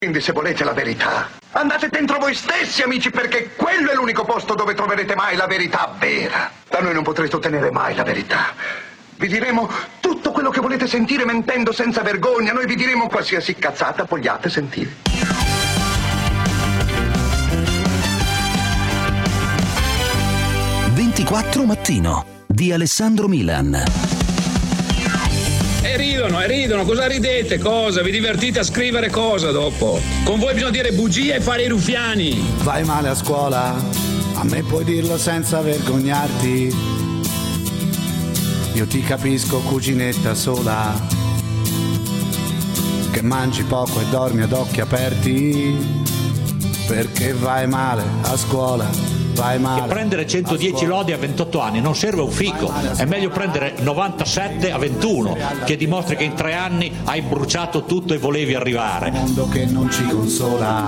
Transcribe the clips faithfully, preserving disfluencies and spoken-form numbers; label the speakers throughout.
Speaker 1: Quindi se volete la verità, andate dentro voi stessi, amici, perché quello è l'unico posto dove troverete mai la verità vera. Da noi non potrete ottenere mai la verità. Vi diremo tutto quello che volete sentire mentendo senza vergogna. Noi vi diremo qualsiasi cazzata vogliate sentire.
Speaker 2: ventiquattro Mattino di Alessandro Milan.
Speaker 3: E ridono, e ridono, cosa ridete? Cosa? Vi divertite a scrivere cosa dopo? Con voi bisogna dire bugie e fare i ruffiani.
Speaker 4: Vai male a scuola, a me puoi dirlo senza vergognarti. Io ti capisco, cuginetta sola, che mangi poco e dormi ad occhi aperti, perché vai male a scuola. Vai male.
Speaker 5: Che prendere centodieci lodi a ventotto anni non serve un fico, è meglio prendere novantasette a ventuno, che dimostri che in tre anni hai bruciato tutto e volevi arrivare.
Speaker 4: Un mondo che non ci consola.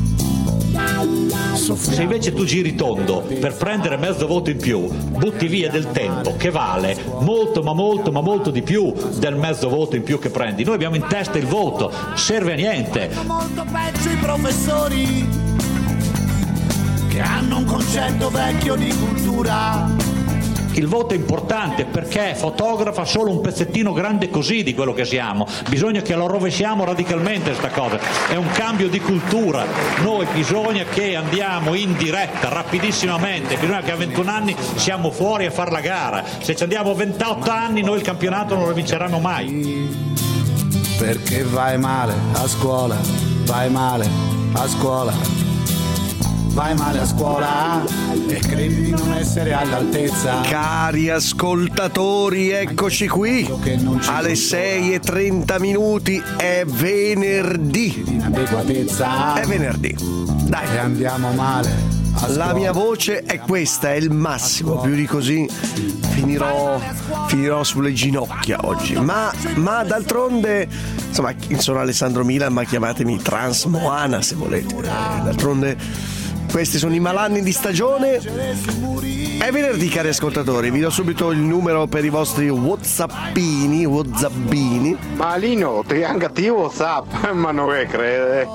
Speaker 5: Se invece tu giri tondo per prendere mezzo voto in più, butti via del tempo che vale molto ma molto ma molto di più del mezzo voto in più che prendi. Noi abbiamo in testa il voto, serve a niente.
Speaker 4: Molto peggio i professori che hanno un concetto vecchio di cultura.
Speaker 5: Il voto è importante perché fotografa solo un pezzettino grande così di quello che siamo. Bisogna che lo rovesciamo radicalmente questa cosa. È un cambio di cultura. Noi bisogna che andiamo in diretta rapidissimamente. Bisogna che a ventuno anni siamo fuori a fare la gara. Se ci andiamo a ventotto anni noi il campionato non lo vinceremo mai.
Speaker 4: Perché vai male a scuola, vai male a scuola. Vai male a scuola e credi di non essere all'altezza.
Speaker 6: Cari ascoltatori, eccoci qui alle sei e trenta minuti. È venerdì.
Speaker 4: Inadeguatezza.
Speaker 6: È venerdì. Dai.
Speaker 4: E andiamo male.
Speaker 6: La mia voce è questa, è il massimo. Più di così finirò, finirò sulle ginocchia oggi. Ma, ma d'altronde, insomma, sono Alessandro Milan, ma chiamatemi Trans Moana se volete. D'altronde questi sono i malanni di stagione. È venerdì, cari ascoltatori. Vi do subito il numero per i vostri whatsappini, whatsappini.
Speaker 7: Malino, triangativo WhatsApp, ma non è crede.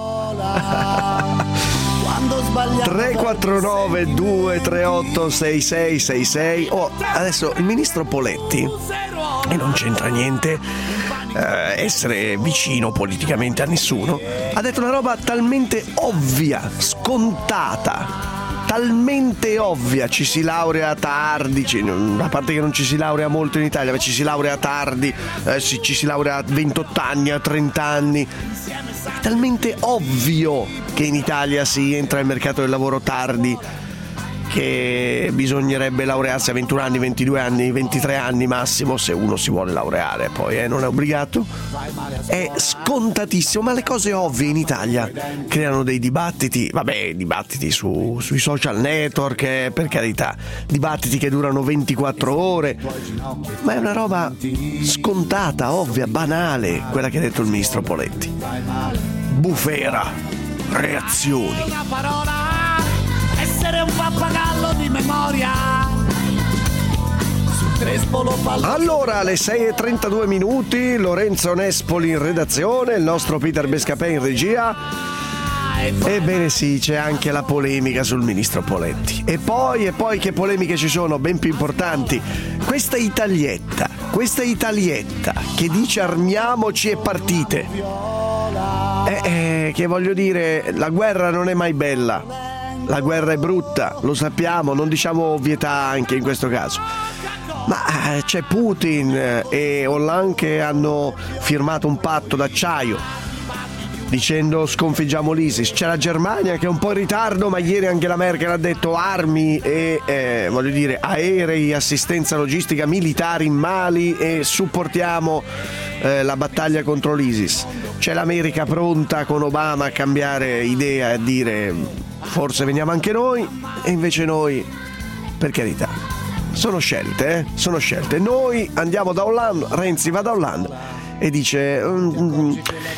Speaker 6: tre quattro nove due tre otto sei sei sei sei. Oh, adesso il ministro Poletti, e non c'entra niente eh, essere vicino politicamente a nessuno, ha detto una roba talmente ovvia, scontata, talmente ovvia. Ci si laurea tardi, ci, a parte che non ci si laurea molto in Italia, ma ci si laurea tardi, eh, ci, ci si laurea a ventotto anni, a trenta anni. È talmente ovvio che in Italia si entra nel mercato del lavoro tardi che bisognerebbe laurearsi a ventuno anni, ventidue anni, ventitré anni massimo, se uno si vuole laureare, poi eh, non è obbligato. È scontatissimo, ma le cose ovvie in Italia creano dei dibattiti, vabbè, dibattiti su, sui social network, eh, per carità, dibattiti che durano ventiquattro ore, ma è una roba scontata, ovvia, banale, quella che ha detto il ministro Poletti. Bufera, reazioni.
Speaker 4: Essere un pappagallo di memoria.
Speaker 6: Allora, alle sei e trentadue minuti, Lorenzo Nespoli in redazione, il nostro Peter Bescapè in regia. Ebbene sì, c'è anche la polemica sul ministro Poletti. E poi, e poi che polemiche ci sono, ben più importanti. Questa Italietta, questa Italietta che dice armiamoci e partite. Eh, eh, che voglio dire, la guerra non è mai bella. La guerra è brutta, lo sappiamo, non diciamo ovvietà anche in questo caso. Ma eh, c'è Putin e Hollande che hanno firmato un patto d'acciaio dicendo sconfiggiamo l'ISIS. C'è la Germania che è un po' in ritardo, ma ieri anche la Merkel ha detto armi e eh, voglio dire aerei, assistenza logistica militare in Mali e supportiamo eh, la battaglia contro l'ISIS. C'è l'America pronta con Obama a cambiare idea e a dire forse veniamo anche noi, e invece noi, per carità, sono scelte, eh? Sono scelte. Noi andiamo da Hollande, Renzi va da Hollande e dice mm,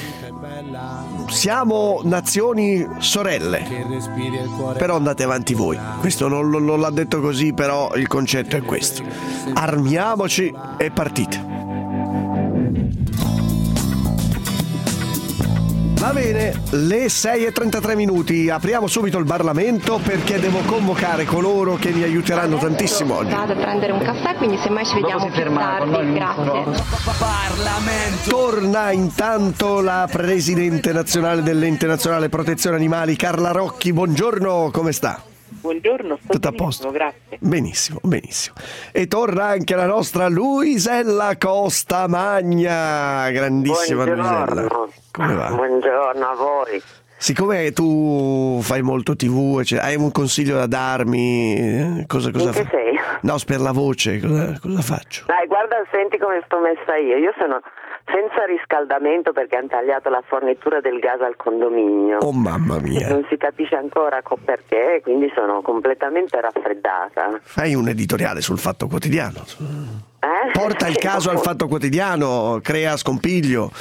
Speaker 6: siamo nazioni sorelle, però andate avanti voi. Questo non, non l'ha detto così, però il concetto è questo: armiamoci e partite. Va bene, le sei e trentatré minuti, apriamo subito il Parlamento perché devo convocare coloro che mi aiuteranno tantissimo oggi.
Speaker 8: Vado a prendere un caffè, quindi semmai ci vediamo più tardi, grazie.
Speaker 6: Parlamento. Torna intanto la presidente nazionale dell'Ente Nazionale Protezione Animali, Carla Rocchi, buongiorno, come sta?
Speaker 9: Buongiorno, sto
Speaker 6: tutto a posto?
Speaker 9: Grazie.
Speaker 6: Benissimo, benissimo. E torna anche la nostra Luisella Costamagna, grandissima
Speaker 9: Buongiorno.
Speaker 6: Luisella. Come va?
Speaker 9: Buongiorno a voi.
Speaker 6: Siccome tu fai molto tivù, cioè, hai un consiglio da darmi? Cosa, cosa
Speaker 9: In che
Speaker 6: fa?
Speaker 9: sei?
Speaker 6: No, per la voce, cosa, cosa faccio?
Speaker 9: Dai, guarda, senti come sto messa io. Io sono senza riscaldamento perché hanno tagliato la fornitura del gas al condominio.
Speaker 6: Oh mamma mia.
Speaker 9: Non si capisce ancora co- perché, quindi sono completamente raffreddata.
Speaker 6: Fai un editoriale sul Fatto Quotidiano.
Speaker 9: Eh?
Speaker 6: Porta il caso al Fatto Quotidiano, crea scompiglio.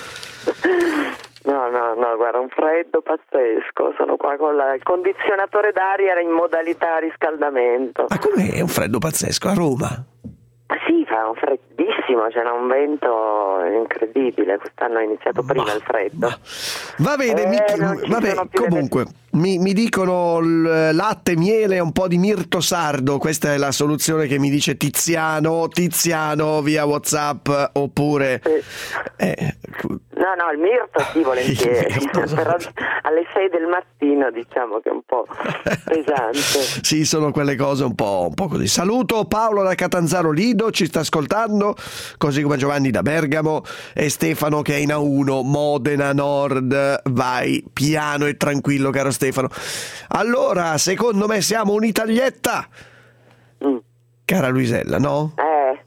Speaker 9: No, no, no, guarda, un freddo pazzesco. Sono qua con la, il condizionatore d'aria era in modalità riscaldamento.
Speaker 6: Ma com'è un freddo pazzesco a Roma?
Speaker 9: Sì, fa un freddissimo, c'era un vento incredibile, quest'anno è iniziato prima
Speaker 6: ma,
Speaker 9: il freddo.
Speaker 6: Ma. Va bene,
Speaker 9: eh,
Speaker 6: mi, vabbè, comunque mi, mi dicono l, latte, miele e un po' di mirto sardo, questa è la soluzione che mi dice Tiziano, Tiziano via WhatsApp oppure...
Speaker 9: Sì.
Speaker 6: Eh,
Speaker 9: no, no, il mirto sì, volentieri,
Speaker 6: mirto,
Speaker 9: però alle sei del mattino diciamo che è un po' pesante.
Speaker 6: Sì, sono quelle cose un po', un po' così. Saluto Paolo da Catanzaro Lido, ci sta ascoltando, così come Giovanni da Bergamo e Stefano che è in A uno, Modena Nord. Vai piano e tranquillo, caro Stefano. Allora, secondo me siamo un'Italietta,
Speaker 9: Mm.
Speaker 6: cara Luisella, no?
Speaker 9: Eh,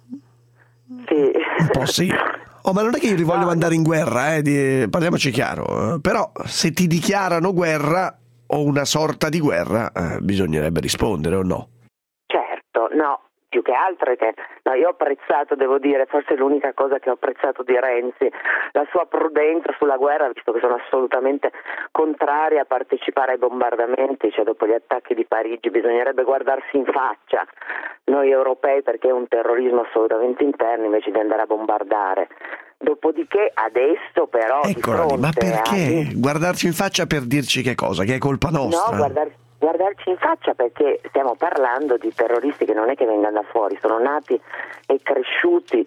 Speaker 9: sì.
Speaker 6: Un po' sì. Oh, ma non è che io li voglio
Speaker 9: No.
Speaker 6: mandare in guerra, eh, di- parliamoci chiaro. eh, Però se ti dichiarano guerra o una sorta di guerra, eh, bisognerebbe rispondere o no?
Speaker 9: Certo, no, più che altro è che no, io ho apprezzato, devo dire, forse è l'unica cosa che ho apprezzato di Renzi, la sua prudenza sulla guerra, visto che sono assolutamente contraria a partecipare ai bombardamenti, cioè dopo gli attacchi di Parigi bisognerebbe guardarsi in faccia noi europei perché è un terrorismo assolutamente interno invece di andare a bombardare. Dopodiché adesso però di
Speaker 6: Eccola lì, ma
Speaker 9: fronte
Speaker 6: perché?
Speaker 9: a...
Speaker 6: Guardarci in faccia per dirci che cosa? Che è colpa nostra?
Speaker 9: No, guardar- guardarci in faccia perché stiamo parlando di terroristi che non è che vengano da fuori, sono nati e cresciuti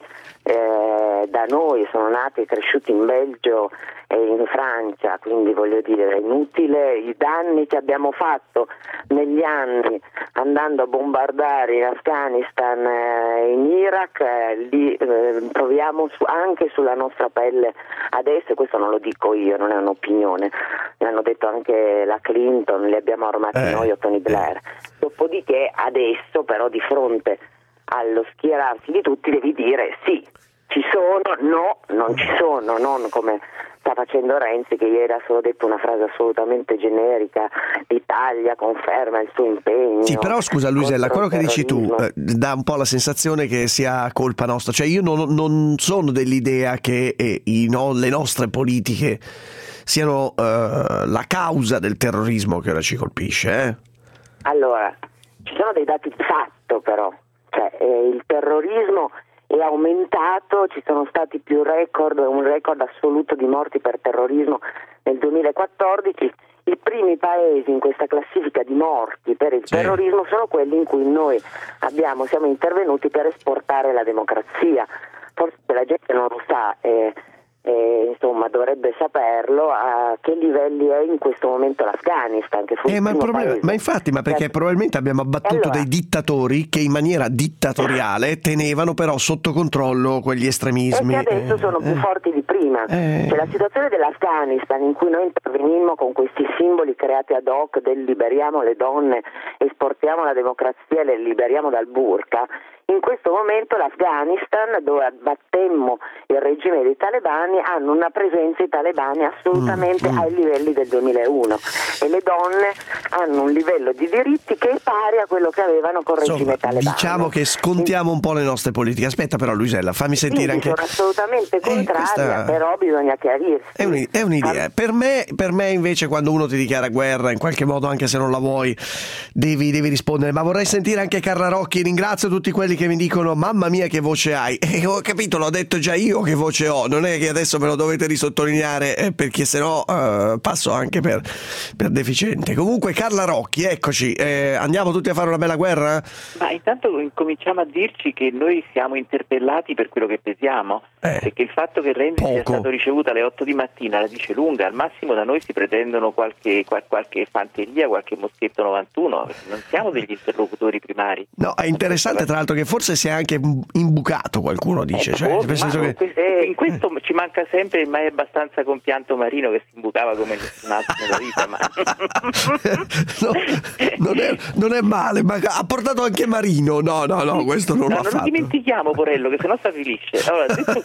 Speaker 9: eh, da noi, sono nati e cresciuti in Belgio e in Francia, quindi voglio dire è inutile i danni che abbiamo fatto negli anni andando a bombardare in Afghanistan e in Iraq, eh, li eh, proviamo su, anche sulla nostra pelle adesso, e questo non lo dico io, non è un'opinione, l'hanno detto anche la Clinton, li abbiamo armati
Speaker 6: Eh,
Speaker 9: noi o Tony Blair. Dopodiché adesso però di fronte allo schierarsi di tutti devi dire sì, ci sono, no, non ci sono, non come sta facendo Renzi che ieri ha solo detto una frase assolutamente generica, l'Italia conferma il suo impegno.
Speaker 6: Sì, però scusa Luisella,
Speaker 9: contro
Speaker 6: quello
Speaker 9: il
Speaker 6: che dici tu
Speaker 9: terrorismo.
Speaker 6: eh, dà un po' la sensazione che sia colpa nostra, cioè io non, non sono dell'idea che eh, i no- le nostre politiche siano eh, la causa del terrorismo che ora ci colpisce, eh?
Speaker 9: Allora, ci sono dei dati di fatto però, cioè eh, il terrorismo è aumentato, ci sono stati più record, un record assoluto di morti per terrorismo nel duemilaquattordici. I primi paesi in questa classifica di morti per il
Speaker 6: Sì.
Speaker 9: terrorismo sono quelli in cui noi abbiamo, siamo intervenuti per esportare la democrazia. Forse la gente non lo sa e, e, insomma dovrebbe saperlo a che livelli è in questo momento l'Afghanistan, che fu
Speaker 6: Eh,
Speaker 9: il
Speaker 6: ma, il
Speaker 9: primo
Speaker 6: problema,
Speaker 9: paese.
Speaker 6: ma infatti, ma perché
Speaker 9: Cioè,
Speaker 6: probabilmente abbiamo abbattuto
Speaker 9: allora-
Speaker 6: dei dittatori che in maniera dittatoriale tenevano però sotto controllo quegli
Speaker 9: e
Speaker 6: estremismi.
Speaker 9: che adesso
Speaker 6: eh,
Speaker 9: sono più
Speaker 6: eh.
Speaker 9: forti di prima.
Speaker 6: Eh.
Speaker 9: Cioè, la situazione dell'Afghanistan in cui noi intervenimmo con questi simboli creati ad hoc del liberiamo le donne, esportiamo la democrazia e le liberiamo dal burqa, in questo momento l'Afghanistan, dove abbattemmo il regime dei talebani, hanno una presenza i talebani assolutamente
Speaker 6: Mm, mm.
Speaker 9: ai livelli del duemilauno. e le donne hanno un livello di diritti che è pari a quello che avevano con il regime talebano.
Speaker 6: Diciamo che scontiamo un po' le nostre politiche. Aspetta però Luisella, fammi sentire
Speaker 9: Quindi
Speaker 6: anche...
Speaker 9: sono assolutamente contraria,
Speaker 6: eh, questa...
Speaker 9: però bisogna chiarirsi.
Speaker 6: È, un, è un'idea. Per me, per me invece quando uno ti dichiara guerra, in qualche modo, anche se non la vuoi, devi, devi rispondere. Ma vorrei sentire anche Carla Rocchi. Ringrazio tutti quelli che mi dicono mamma mia che voce hai. E ho capito, l'ho detto già io che voce ho. Non è che adesso me lo dovete risottolineare, eh, perché sennò eh, passo anche per, per deficiente. Comunque Carla Rocchi, eccoci. Eh, andiamo tutti a fare una bella guerra?
Speaker 10: Ma intanto cominciamo a dirci che noi siamo interpellati per quello che pesiamo, eh, perché il fatto che Renzi poco. sia stato ricevuto alle otto di mattina la dice lunga. Al massimo da noi si pretendono qualche, qual, qualche fanteria, qualche moschetto novantuno, non siamo degli interlocutori primari.
Speaker 6: No, è interessante tra l'altro che forse si è anche imbucato, qualcuno dice, eh, cioè,
Speaker 10: forse,
Speaker 6: nel senso che...
Speaker 10: in questo ci manca sempre il mai abbastanza compianto Marino che si imbucava come nessun altro nella vita, ma...
Speaker 6: no, non, è, non è male, ma ha portato anche Marino. No, no, no, questo non
Speaker 10: no,
Speaker 6: l'ha
Speaker 10: non
Speaker 6: fatto.
Speaker 10: Non lo dimentichiamo, Porello, che sennò sta finisce. Allora, detto,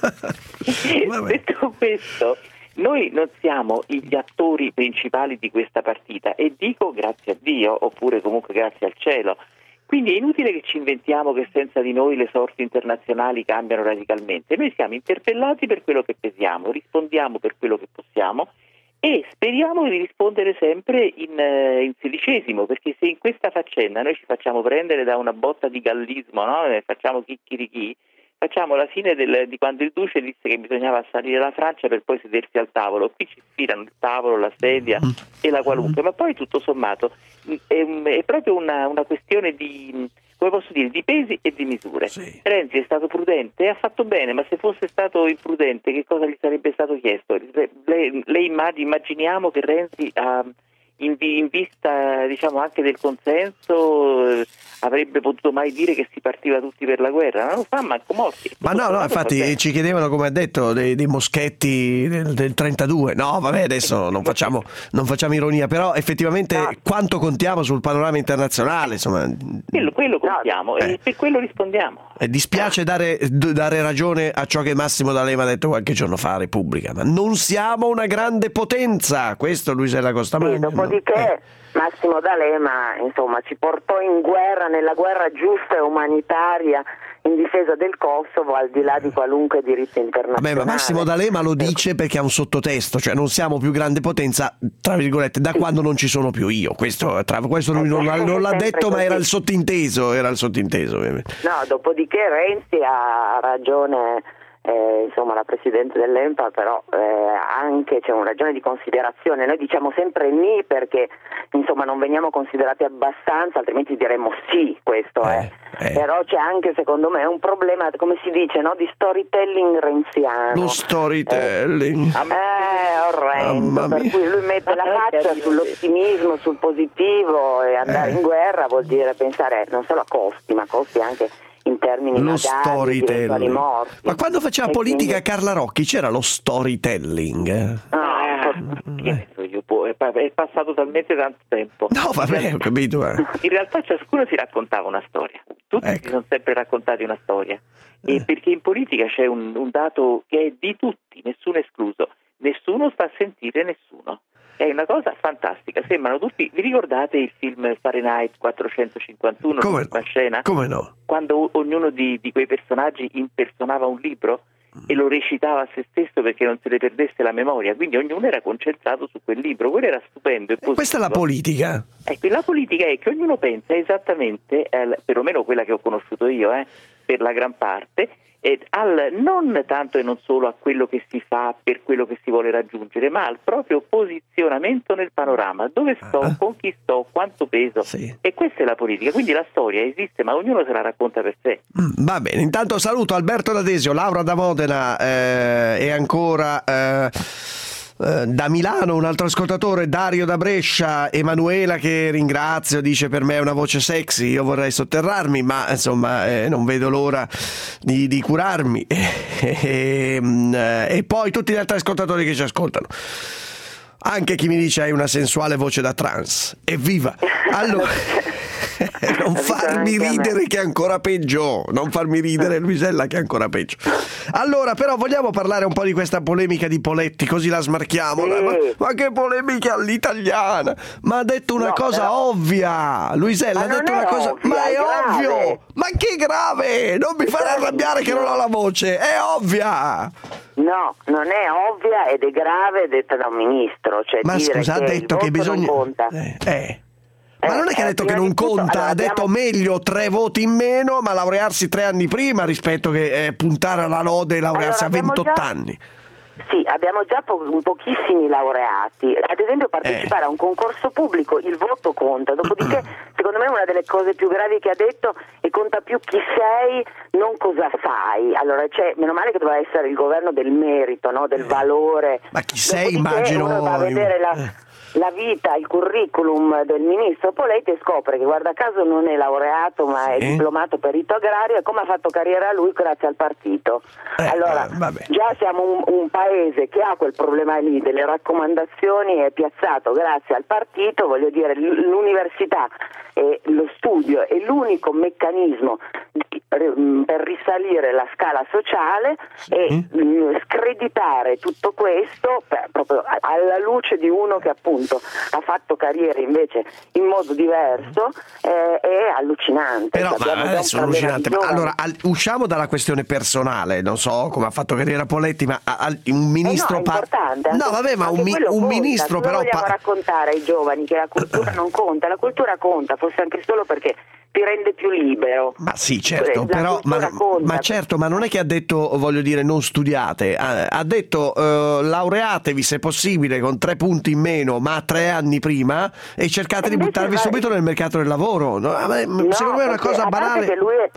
Speaker 10: detto questo, noi non siamo gli attori principali di questa partita, e dico grazie a Dio, oppure comunque grazie al cielo. Quindi è inutile che ci inventiamo che senza di noi le sorti internazionali cambiano radicalmente. Noi siamo interpellati per quello che pesiamo, rispondiamo per quello che possiamo e speriamo di rispondere sempre in, uh, in sedicesimo, perché se in questa faccenda noi ci facciamo prendere da una botta di gallismo, no? E facciamo chicchirichì, facciamo la fine del, di quando il duce disse che bisognava salire la Francia per poi sedersi al tavolo. Qui ci sfidano il tavolo, la sedia e la qualunque, ma poi tutto sommato è, è proprio una, una questione di, come posso dire, di pesi e di misure. Sì. Renzi è stato prudente e ha fatto bene, ma se fosse stato imprudente che cosa gli sarebbe stato chiesto? Lei, lei immaginiamo che Renzi ha, in, in vista diciamo anche del consenso eh, avrebbe potuto mai dire che si partiva tutti per la guerra? Non lo fa manco molti.
Speaker 6: Ma no, no, infatti ci chiedevano, come ha detto, dei, dei moschetti del, del trentadue. No, vabbè, adesso non facciamo, non facciamo ironia, però effettivamente no. Quanto contiamo sul panorama internazionale, insomma.
Speaker 10: Quello, quello contiamo eh. e per quello rispondiamo.
Speaker 6: E dispiace dare, dare ragione a ciò che Massimo D'Alema ha detto qualche giorno fa a Repubblica, ma non siamo una grande potenza, questo Luisella Costamagno.
Speaker 9: Sì, dopodiché eh. Massimo D'Alema insomma ci portò in guerra, nella guerra giusta e umanitaria in difesa del Kosovo, al di là di qualunque diritto internazionale.
Speaker 6: Vabbè, ma Massimo D'Alema lo dice perché ha un sottotesto, cioè non siamo più grande potenza, tra virgolette, da sì. quando non ci sono più io. Questo, tra, questo lui non, non l'ha detto, così. Ma era il sottinteso, era il sottinteso ovviamente.
Speaker 9: No, dopodiché Renzi ha ragione. Eh, insomma la Presidente dell'E N P A, però eh, anche c'è una ragione di considerazione. Noi diciamo sempre ni perché insomma non veniamo considerati abbastanza, altrimenti diremmo sì, questo è eh, eh. Però c'è anche secondo me un problema, come si dice, no? Di storytelling renziano.
Speaker 6: Lo storytelling
Speaker 9: eh, eh orrendo, per cui lui mette la faccia sull'ottimismo, sul positivo, e andare eh. in guerra vuol dire pensare non solo a costi, ma costi anche in termini
Speaker 6: lo
Speaker 9: magari
Speaker 6: storytelling.
Speaker 9: Morti.
Speaker 6: Ma quando faceva e politica quindi... Carla Rocchi c'era lo storytelling?
Speaker 10: Ah, eh. io, è passato talmente tanto tempo.
Speaker 6: No, vabbè, ho capito. Eh.
Speaker 10: In realtà ciascuno si raccontava una storia. Tutti ecco. si sono sempre raccontati una storia. Eh. E perché in politica c'è un, un dato che è di tutti, nessuno escluso. Nessuno sta a sentire nessuno. È una cosa fantastica, sembrano tutti. Vi ricordate il film Fahrenheit quattrocentocinquantuno?
Speaker 6: Come no?
Speaker 10: Scena?
Speaker 6: Come no?
Speaker 10: Quando ognuno di, di quei personaggi impersonava un libro e lo recitava a se stesso perché non se ne perdesse la memoria, quindi ognuno era concentrato su quel libro. Quello era stupendo e positivo.
Speaker 6: Questa è la politica.
Speaker 10: Ecco, la politica è che ognuno pensa esattamente, eh, perlomeno quella che ho conosciuto io, eh, per la gran parte, E al, non tanto e non solo a quello che si fa per quello che si vuole raggiungere, ma al proprio posizionamento nel panorama, dove sto, ah. con chi sto, quanto peso, sì. E questa è la politica, quindi la storia esiste ma ognuno se la racconta per sé.
Speaker 6: Mm, va bene, intanto saluto Alberto D'Adesio, Laura da Modena eh, e ancora eh, da Milano un altro ascoltatore, Dario da Brescia, Emanuela che ringrazio, dice per me è una voce sexy, io vorrei sotterrarmi ma insomma eh, non vedo l'ora di, di curarmi e, e, e poi tutti gli altri ascoltatori che ci ascoltano, anche chi mi dice hai una sensuale voce da trans, evviva. Allora Non farmi ridere che è ancora peggio, non farmi ridere Luisella che è ancora peggio. Allora, però vogliamo parlare un po' di questa polemica di Poletti, così la smarchiamo.
Speaker 9: Sì.
Speaker 6: Ma, ma che polemica all'italiana! Ma ha detto una
Speaker 9: No,
Speaker 6: cosa
Speaker 9: però...
Speaker 6: ovvia, Luisella ha
Speaker 9: Ma
Speaker 6: detto
Speaker 9: non
Speaker 6: una
Speaker 9: è
Speaker 6: cosa,
Speaker 9: ovvia,
Speaker 6: ma è,
Speaker 9: è grave.
Speaker 6: ovvio! Ma che grave! Non mi fare arrabbiare che non ho la voce, è ovvia!
Speaker 9: No, non è ovvia ed è grave detta da un ministro. Cioè
Speaker 6: Ma
Speaker 9: dire
Speaker 6: scusa, ha
Speaker 9: che
Speaker 6: detto
Speaker 9: il
Speaker 6: che
Speaker 9: voto
Speaker 6: bisogna...
Speaker 9: non conta.
Speaker 6: Eh, eh. Ma
Speaker 9: Eh,
Speaker 6: non è che ha
Speaker 9: eh,
Speaker 6: detto che
Speaker 9: prima
Speaker 6: non
Speaker 9: di tutto,
Speaker 6: conta,
Speaker 9: allora,
Speaker 6: ha detto
Speaker 9: abbiamo-
Speaker 6: meglio tre voti in meno, ma laurearsi tre anni prima rispetto che eh, puntare alla lode e laurearsi
Speaker 9: Allora,
Speaker 6: a
Speaker 9: abbiamo
Speaker 6: ventotto
Speaker 9: già-
Speaker 6: anni.
Speaker 9: Sì, abbiamo già po- pochissimi laureati. Ad esempio partecipare
Speaker 6: Eh.
Speaker 9: a un concorso pubblico, il voto conta. Dopodiché, secondo me una delle cose più gravi che ha detto è conta più chi sei, non cosa fai. Allora, cioè, meno male che doveva essere il governo del merito, no? Del valore.
Speaker 6: Ma chi sei,
Speaker 9: Dopodiché
Speaker 6: immagino...
Speaker 9: uno va a vedere la...
Speaker 6: eh.
Speaker 9: la vita, il curriculum del ministro Poletti e scopre che guarda caso non è laureato ma
Speaker 6: Sì.
Speaker 9: è diplomato perito agrario e come ha fatto carriera lui grazie al partito.
Speaker 6: Eh,
Speaker 9: allora,
Speaker 6: eh, vabbè.
Speaker 9: già siamo un, un paese che ha quel problema lì delle raccomandazioni, è piazzato grazie al partito, voglio dire l- l'università e lo studio è l'unico meccanismo di, mh, per risalire la scala sociale e mh, screditare tutto questo per, proprio a- alla luce di uno che appunto ha fatto carriera invece in modo diverso eh, è allucinante.
Speaker 6: Però,
Speaker 9: Abbiamo
Speaker 6: ma
Speaker 9: già un
Speaker 6: adesso è
Speaker 9: problema
Speaker 6: allucinante.
Speaker 9: di
Speaker 6: Ma
Speaker 9: giovani.
Speaker 6: allora, al- usciamo dalla questione personale, non so come ha fatto carriera Poletti, ma a- al- un ministro...
Speaker 9: Eh no, è
Speaker 6: pa-
Speaker 9: importante,
Speaker 6: no,
Speaker 9: anche-
Speaker 6: vabbè, ma
Speaker 9: anche
Speaker 6: un, mi-
Speaker 9: quello
Speaker 6: un
Speaker 9: conta.
Speaker 6: ministro
Speaker 9: Cosa
Speaker 6: però...
Speaker 9: vogliamo
Speaker 6: pa-
Speaker 9: raccontare ai giovani che la cultura non conta? La cultura conta, forse anche solo perché ti rende più libero.
Speaker 6: Ma sì, certo,
Speaker 9: La
Speaker 6: però, ma,
Speaker 9: cultura conta.
Speaker 6: ma certo, ma non è che ha detto, voglio dire, non studiate, ha, ha detto eh, laureatevi se possibile con tre punti in meno, ma tre anni prima e cercate
Speaker 9: E
Speaker 6: di
Speaker 9: invece
Speaker 6: buttarvi
Speaker 9: vai-
Speaker 6: subito nel mercato del lavoro. No, a me-
Speaker 9: No,
Speaker 6: secondo me è una
Speaker 9: perché
Speaker 6: cosa
Speaker 9: a parte
Speaker 6: banale.
Speaker 9: che lui è-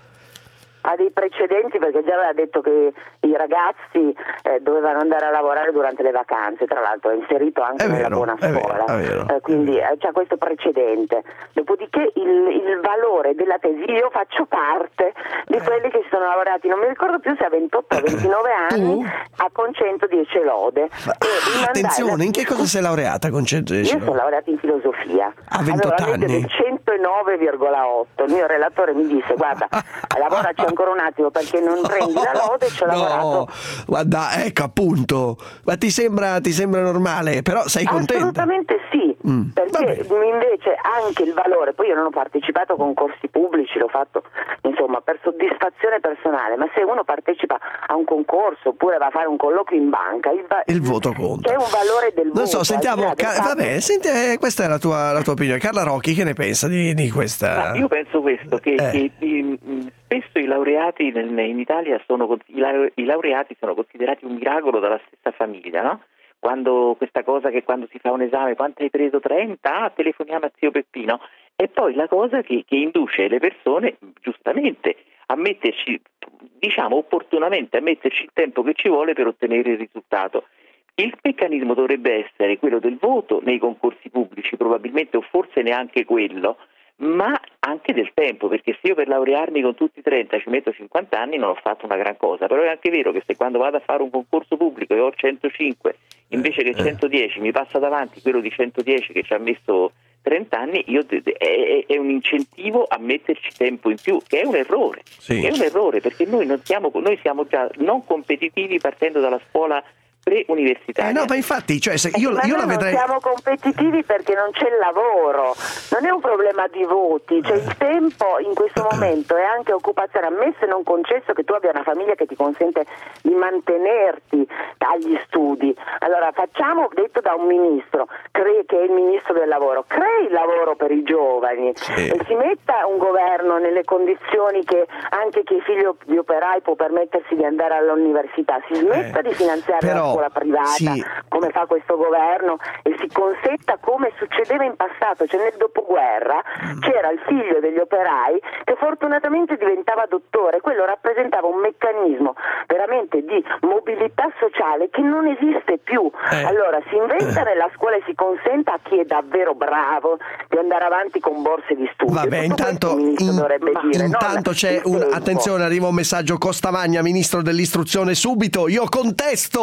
Speaker 9: ha dei precedenti perché già aveva detto che i ragazzi eh, dovevano andare a lavorare durante le vacanze, tra l'altro è inserito anche
Speaker 6: È
Speaker 9: nella
Speaker 6: vero,
Speaker 9: buona
Speaker 6: è vero,
Speaker 9: scuola.
Speaker 6: è vero.
Speaker 9: Eh, quindi eh, c'è questo precedente. Dopodiché il, il valore della tesi, io faccio parte di quelli che si sono laureati, non mi ricordo più se a ventotto o ventinove anni, a con centodieci lode. E rimandai
Speaker 6: Attenzione,
Speaker 9: la-
Speaker 6: in che cosa sei laureata con centodieci?
Speaker 9: Io sono laureata in filosofia.
Speaker 6: A ventotto
Speaker 9: Avevo la media
Speaker 6: anni?
Speaker 9: del centonove virgola otto. Il mio relatore mi disse: guarda, lavoraci ancora un attimo perché non prendi la lode. Ci ho
Speaker 6: No,
Speaker 9: lavorato.
Speaker 6: guarda, ecco appunto. Ma ti sembra, ti sembra normale? Però sei contenta?
Speaker 9: Assolutamente sì,
Speaker 6: Mm,
Speaker 9: perché invece anche il valore, poi io non ho partecipato a concorsi pubblici, l'ho fatto insomma per soddisfazione personale, ma se uno partecipa a un concorso oppure va a fare un colloquio in banca, il, va-
Speaker 6: Il voto conta.
Speaker 9: c'è un valore del voto.
Speaker 6: Non so,
Speaker 9: al
Speaker 6: sentiamo.
Speaker 9: di là del
Speaker 6: Ca-
Speaker 9: fatto-
Speaker 6: vabbè, senti, eh, questa è la tua, la tua opinione. Carla Rocchi, che ne pensa di, di questa?
Speaker 10: Ma io penso questo, che,
Speaker 6: Eh.
Speaker 10: che, mh, mh, spesso i laureati nel- in Italia sono, con- i lau- i laureati sono considerati un miracolo dalla stessa famiglia, no? Quando questa cosa che quando si fa un esame, quanto hai preso? trenta? Ah, telefoniamo a zio Peppino. E poi la cosa che, che induce le persone, giustamente, a metterci, diciamo opportunamente, a metterci il tempo che ci vuole per ottenere il risultato. Il meccanismo dovrebbe essere quello del voto nei concorsi pubblici, probabilmente, o forse neanche quello, ma anche del tempo, perché se io per laurearmi con tutti i trenta ci metto cinquanta anni non ho fatto una gran cosa, però è anche vero che se quando vado a fare un concorso pubblico e ho centocinque invece che centodieci mi passa davanti quello di centodieci che ci ha messo trenta anni, io de- de- è, è un incentivo a metterci tempo in più, che è un errore,
Speaker 6: Sì.
Speaker 10: è un errore perché noi non siamo, noi siamo già non competitivi partendo dalla scuola pre-universitaria.
Speaker 6: Eh no, ma infatti, cioè, se
Speaker 9: Eh
Speaker 6: io,
Speaker 9: sì, ma
Speaker 6: io
Speaker 9: noi
Speaker 6: la vedrei.
Speaker 9: non siamo competitivi perché non c'è il lavoro, non è un problema di voti, cioè il tempo in questo momento è anche occupazione, ammesso e non concesso che tu abbia una famiglia che ti consente di mantenerti agli studi. Allora facciamo, detto da un ministro, cre- che è il ministro del lavoro, crei il lavoro per i giovani e si metta un governo nelle condizioni che anche chi è figlio di operai può permettersi di andare all'università, si smetta
Speaker 6: Eh,
Speaker 9: di finanziare
Speaker 6: però,
Speaker 9: la scuola privata
Speaker 6: sì.
Speaker 9: come fa questo governo e si consenta come succedeva in passato, cioè nel dopoguerra c'era il figlio degli operai che fortunatamente diventava dottore, quello rappresentava un meccanismo veramente di mobilità sociale che non esiste più.
Speaker 6: Eh.
Speaker 9: Allora si inventa nella scuola e si consenta a chi è davvero bravo di andare avanti con borse di studio.
Speaker 6: Vabbè,
Speaker 9: Tutto
Speaker 6: intanto,
Speaker 9: questo il ministro
Speaker 6: in-
Speaker 9: dovrebbe
Speaker 6: ma
Speaker 9: dire,
Speaker 6: intanto
Speaker 9: non
Speaker 6: c'è
Speaker 9: il
Speaker 6: un.
Speaker 9: tempo.
Speaker 6: Attenzione, arriva un messaggio Costamagna, ministro dell'istruzione, subito. Io contesto e per questo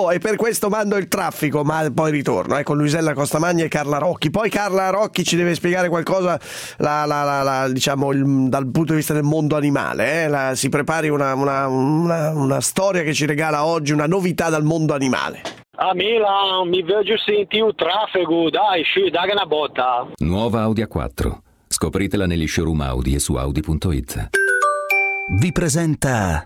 Speaker 6: questo mando il traffico, ma poi ritorno eh, con Luisella Costamagna e Carla Rocchi. Poi Carla Rocchi ci deve spiegare qualcosa la, la, la, la, diciamo il, dal punto di vista del mondo animale, eh? la, si prepari una, una, una, una storia che ci regala oggi una novità dal mondo animale.
Speaker 11: A Milan mi vedo sentire il traffico, dai, sci, dai una botta.
Speaker 12: Nuova Audi A quattro. Scopritela negli showroom Audi e su Audi punto it.
Speaker 2: Vi presenta...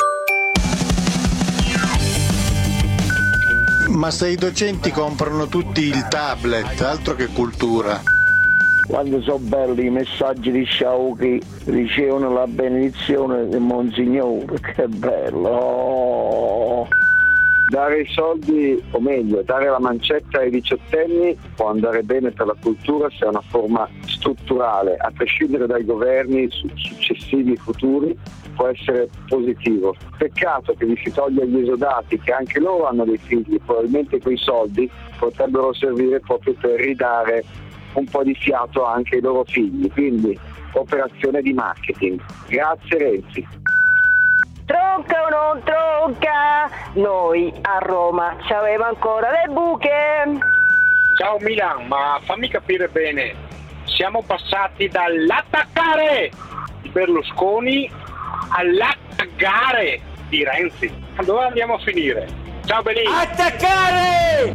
Speaker 13: Ma se i docenti comprano tutti il tablet, altro che cultura.
Speaker 14: Quando sono belli i messaggi di Sciauchi, ricevono la benedizione di Monsignore, che bello! Oh.
Speaker 15: Dare i soldi, o meglio, dare la mancetta ai diciottenni può andare bene per la cultura se è una forma strutturale, a prescindere dai governi successivi e futuri, può essere positivo. Peccato che vi si toglia gli esodati, che anche loro hanno dei figli, probabilmente quei soldi potrebbero servire proprio per ridare un po' di fiato anche ai loro figli, quindi operazione di marketing. Grazie Renzi.
Speaker 16: Tronca o non tronca, noi a Roma c'aveva ancora le buche.
Speaker 11: Ciao Milan, ma fammi capire bene, siamo passati dall'attaccare di Berlusconi all'attaccare di Renzi. Dove andiamo a finire? Ciao Belì!
Speaker 6: Attaccare!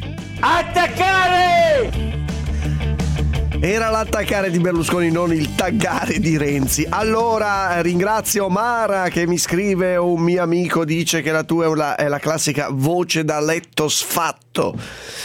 Speaker 6: Attaccare! Era l'attaccare di Berlusconi, non il taggare di Renzi. Allora ringrazio Mara che mi scrive: un mio amico dice che la tua è la, è la classica voce da letto sfatto.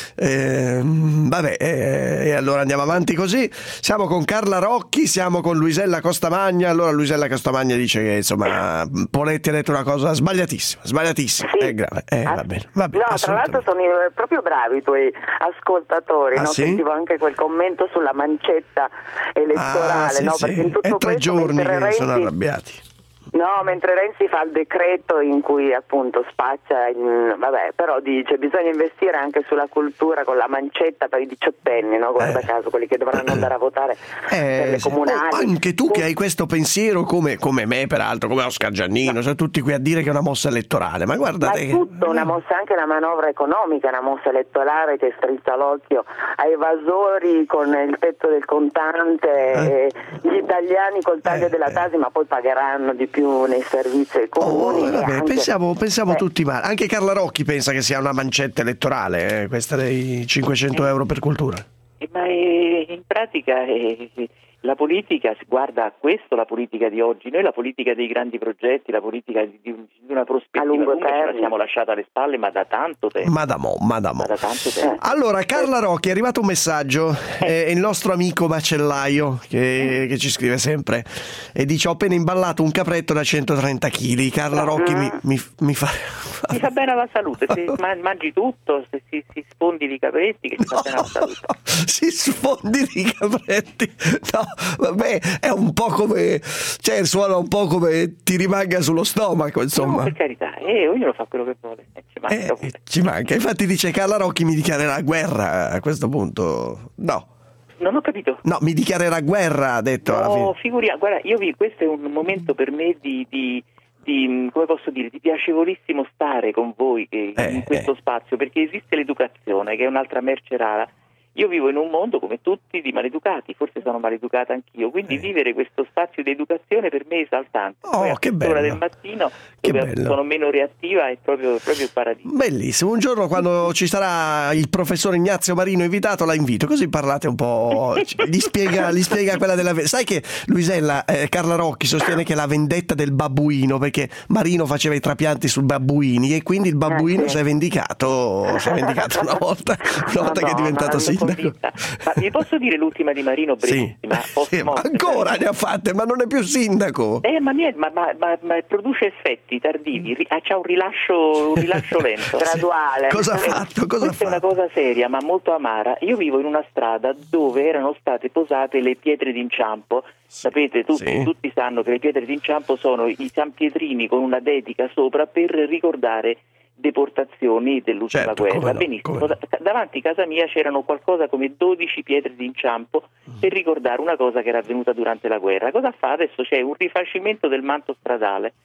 Speaker 6: Eh, vabbè, eh, e allora andiamo avanti così. Siamo con Carla Rocchi, siamo con Luisella Costamagna. Allora Luisella Costamagna dice che insomma Poletti ha detto una cosa sbagliatissima, sbagliatissima. Sì. È grave. Eh, va bene, va bene,
Speaker 9: no, tra l'altro sono proprio bravi i tuoi ascoltatori.
Speaker 6: Ah,
Speaker 9: no?
Speaker 6: sì?
Speaker 9: Sentivo anche quel commento sulla mancetta elettorale,
Speaker 6: ah, sì,
Speaker 9: no?
Speaker 6: sì.
Speaker 9: Perché in tutto
Speaker 6: è tre
Speaker 9: questo,
Speaker 6: giorni che
Speaker 9: Renzi...
Speaker 6: sono arrabbiati.
Speaker 9: No, mentre Renzi fa il decreto in cui appunto spaccia, in, vabbè, però dice bisogna investire anche sulla cultura con la mancetta per i diciottenni, no? Guarda
Speaker 6: eh.
Speaker 9: caso, quelli che dovranno andare a votare eh, per le
Speaker 6: sì.
Speaker 9: comunali.
Speaker 6: Oh, anche tu che hai questo pensiero come, come me peraltro, come Oscar Giannino, no. Sono tutti qui a dire che è una mossa elettorale, ma guardate
Speaker 9: ma è
Speaker 6: che...
Speaker 9: tutto una mossa, anche la manovra economica, una mossa elettorale che strizza l'occhio ai evasori con il tetto del contante, eh. e gli italiani col taglio eh. della Tasi, ma poi pagheranno di più nei servizi ai comuni.
Speaker 6: Oh, vabbè,
Speaker 9: anche...
Speaker 6: pensiamo, pensiamo
Speaker 9: eh.
Speaker 6: tutti male. Anche Carla Rocchi pensa che sia una mancetta elettorale, eh, questa dei cinquecento euro per cultura.
Speaker 10: Eh, ma è, in pratica è, la politica si guarda a questo, la politica di oggi. Noi la politica dei grandi progetti, la politica di, di una prospettiva
Speaker 9: a lungo
Speaker 10: lunga ce
Speaker 9: termine
Speaker 10: la siamo lasciata alle spalle, ma da tanto tempo.
Speaker 6: Ma da mo, ma da mo.
Speaker 10: Ma da tanto tempo.
Speaker 6: Allora, Carla Rocchi, è arrivato un messaggio, è il nostro amico macellaio che, che ci scrive sempre e dice: ho appena imballato un capretto da centotrenta chili. Carla Rocchi mi, mi, mi fa...
Speaker 10: Mi fa bene alla salute, se mangi tutto, se si, si sfondi di capretti, che ti fa bene alla salute.
Speaker 6: No, si sfondi di capretti, no, vabbè, è un po' come, cioè suona un po' come ti rimanga sullo stomaco, insomma.
Speaker 10: No, per carità, eh, ognuno fa quello che vuole, eh, ci manca.
Speaker 6: Eh, ci manca, infatti dice Carla Rocchi mi dichiarerà guerra a questo punto, no.
Speaker 10: Non ho capito.
Speaker 6: No, mi dichiarerà guerra, ha detto.
Speaker 10: No, figuriamo, guarda, io vi, questo è un momento per me di... di Di, come posso dire, di piacevolissimo stare con voi che, eh, in questo eh. spazio, perché esiste l'educazione che è un'altra merce rara. Io vivo in un mondo come tutti di maleducati, forse sono maleducata anch'io, quindi eh. vivere questo spazio di educazione per me è esaltante.
Speaker 6: Oh,
Speaker 10: Poi
Speaker 6: che
Speaker 10: a
Speaker 6: bello.
Speaker 10: L'ora del mattino
Speaker 6: che
Speaker 10: dove
Speaker 6: bello.
Speaker 10: sono meno reattiva è proprio, proprio il paradiso.
Speaker 6: Bellissimo, un giorno quando ci sarà il professor Ignazio Marino invitato la invito, così parlate un po', gli spiega, gli spiega quella della... Sai che Luisella, eh, Carla Rocchi sostiene che è la vendetta del babbuino, perché Marino faceva i trapianti sul babbuini e quindi il babbuino
Speaker 9: eh, sì.
Speaker 6: si è vendicato, si è vendicato una volta, una volta no, che è diventato
Speaker 10: no,
Speaker 6: sindaco.
Speaker 10: Ma vi posso dire l'ultima di Marino brevissima?
Speaker 6: Sì, sì, ma ancora ne ha fatte, ma non è più sindaco.
Speaker 10: Eh, ma, ma, ma, ma, ma produce effetti tardivi, ri- c'ha un rilascio, un rilascio lento,
Speaker 9: graduale.
Speaker 6: Cosa ha fatto? Cosa
Speaker 10: Questa
Speaker 6: ha
Speaker 10: è una cosa seria, ma molto amara. Io vivo in una strada dove erano state posate le pietre d'inciampo. Sapete, tutti,
Speaker 6: sì.
Speaker 10: tutti sanno che le pietre d'inciampo sono i Sanpietrini con una dedica sopra per ricordare deportazioni dell'ultima
Speaker 6: certo,
Speaker 10: guerra.
Speaker 6: no,
Speaker 10: Benissimo. Davanti a casa mia c'erano qualcosa come dodici pietre d'inciampo mm. per ricordare una cosa che era avvenuta durante la guerra. Cosa fa? Adesso c'è un rifacimento del manto stradale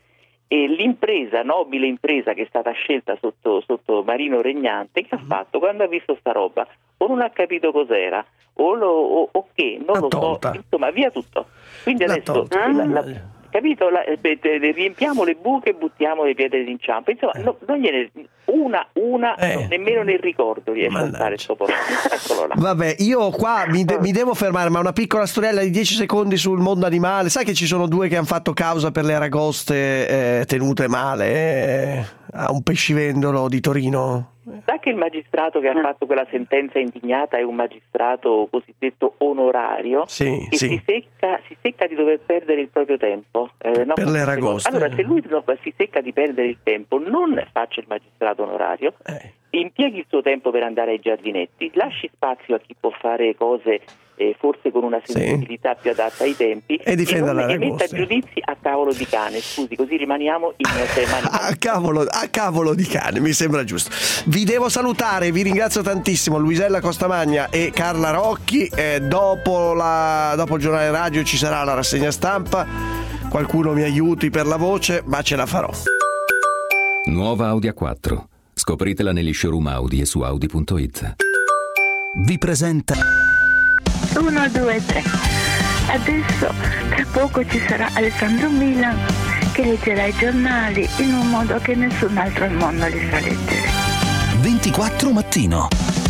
Speaker 10: e l'impresa, nobile impresa che è stata scelta sotto, sotto Marino Regnante, che ha fatto quando ha visto sta roba o non ha capito cos'era o, lo, o, o che non lo so, insomma via tutto. Quindi adesso la, la, capito, la, riempiamo le buche e buttiamo le pietre d'inciampo, insomma eh. no, non gliene una una eh. no, nemmeno nel ricordo riesce a stare sto posto. Eccolo là.
Speaker 6: Vabbè, io qua mi, de- mi devo fermare, ma una piccola storiella di dieci secondi sul mondo animale. Sai che ci sono due che hanno fatto causa per le aragoste eh, tenute male eh, a un pescivendolo di Torino?
Speaker 10: Sa che il magistrato che ha fatto quella sentenza indignata è un magistrato cosiddetto onorario,
Speaker 6: sì,
Speaker 10: che
Speaker 6: sì.
Speaker 10: Si, secca, si secca di dover perdere il proprio tempo eh, no,
Speaker 6: per le aragoste.
Speaker 10: Allora se lui no, si secca di perdere il tempo, non faccia il magistrato onorario, eh. impieghi il suo tempo per andare ai giardinetti, lasci spazio a chi può fare cose eh, forse con una sensibilità sì. più adatta ai tempi
Speaker 6: e, difenda
Speaker 10: e non
Speaker 6: la
Speaker 10: emetta giudizi a cavolo di cane, scusi, così rimaniamo in tema.
Speaker 6: A cavolo, a cavolo di cane, mi sembra giusto. Vi devo salutare, vi ringrazio tantissimo Luisella Costamagna e Carla Rocchi. Eh, dopo, la, dopo il giornale radio ci sarà la rassegna stampa, qualcuno mi aiuti per la voce, ma ce la farò.
Speaker 12: Nuova Audi A quattro. Scopritela negli showroom Audi e su Audi punto it.
Speaker 2: Vi presenta
Speaker 17: uno, due, tre. Adesso tra poco ci sarà Alessandro Milan che leggerà i giornali in un modo che nessun altro al mondo li sa leggere.
Speaker 2: ventiquattro mattino.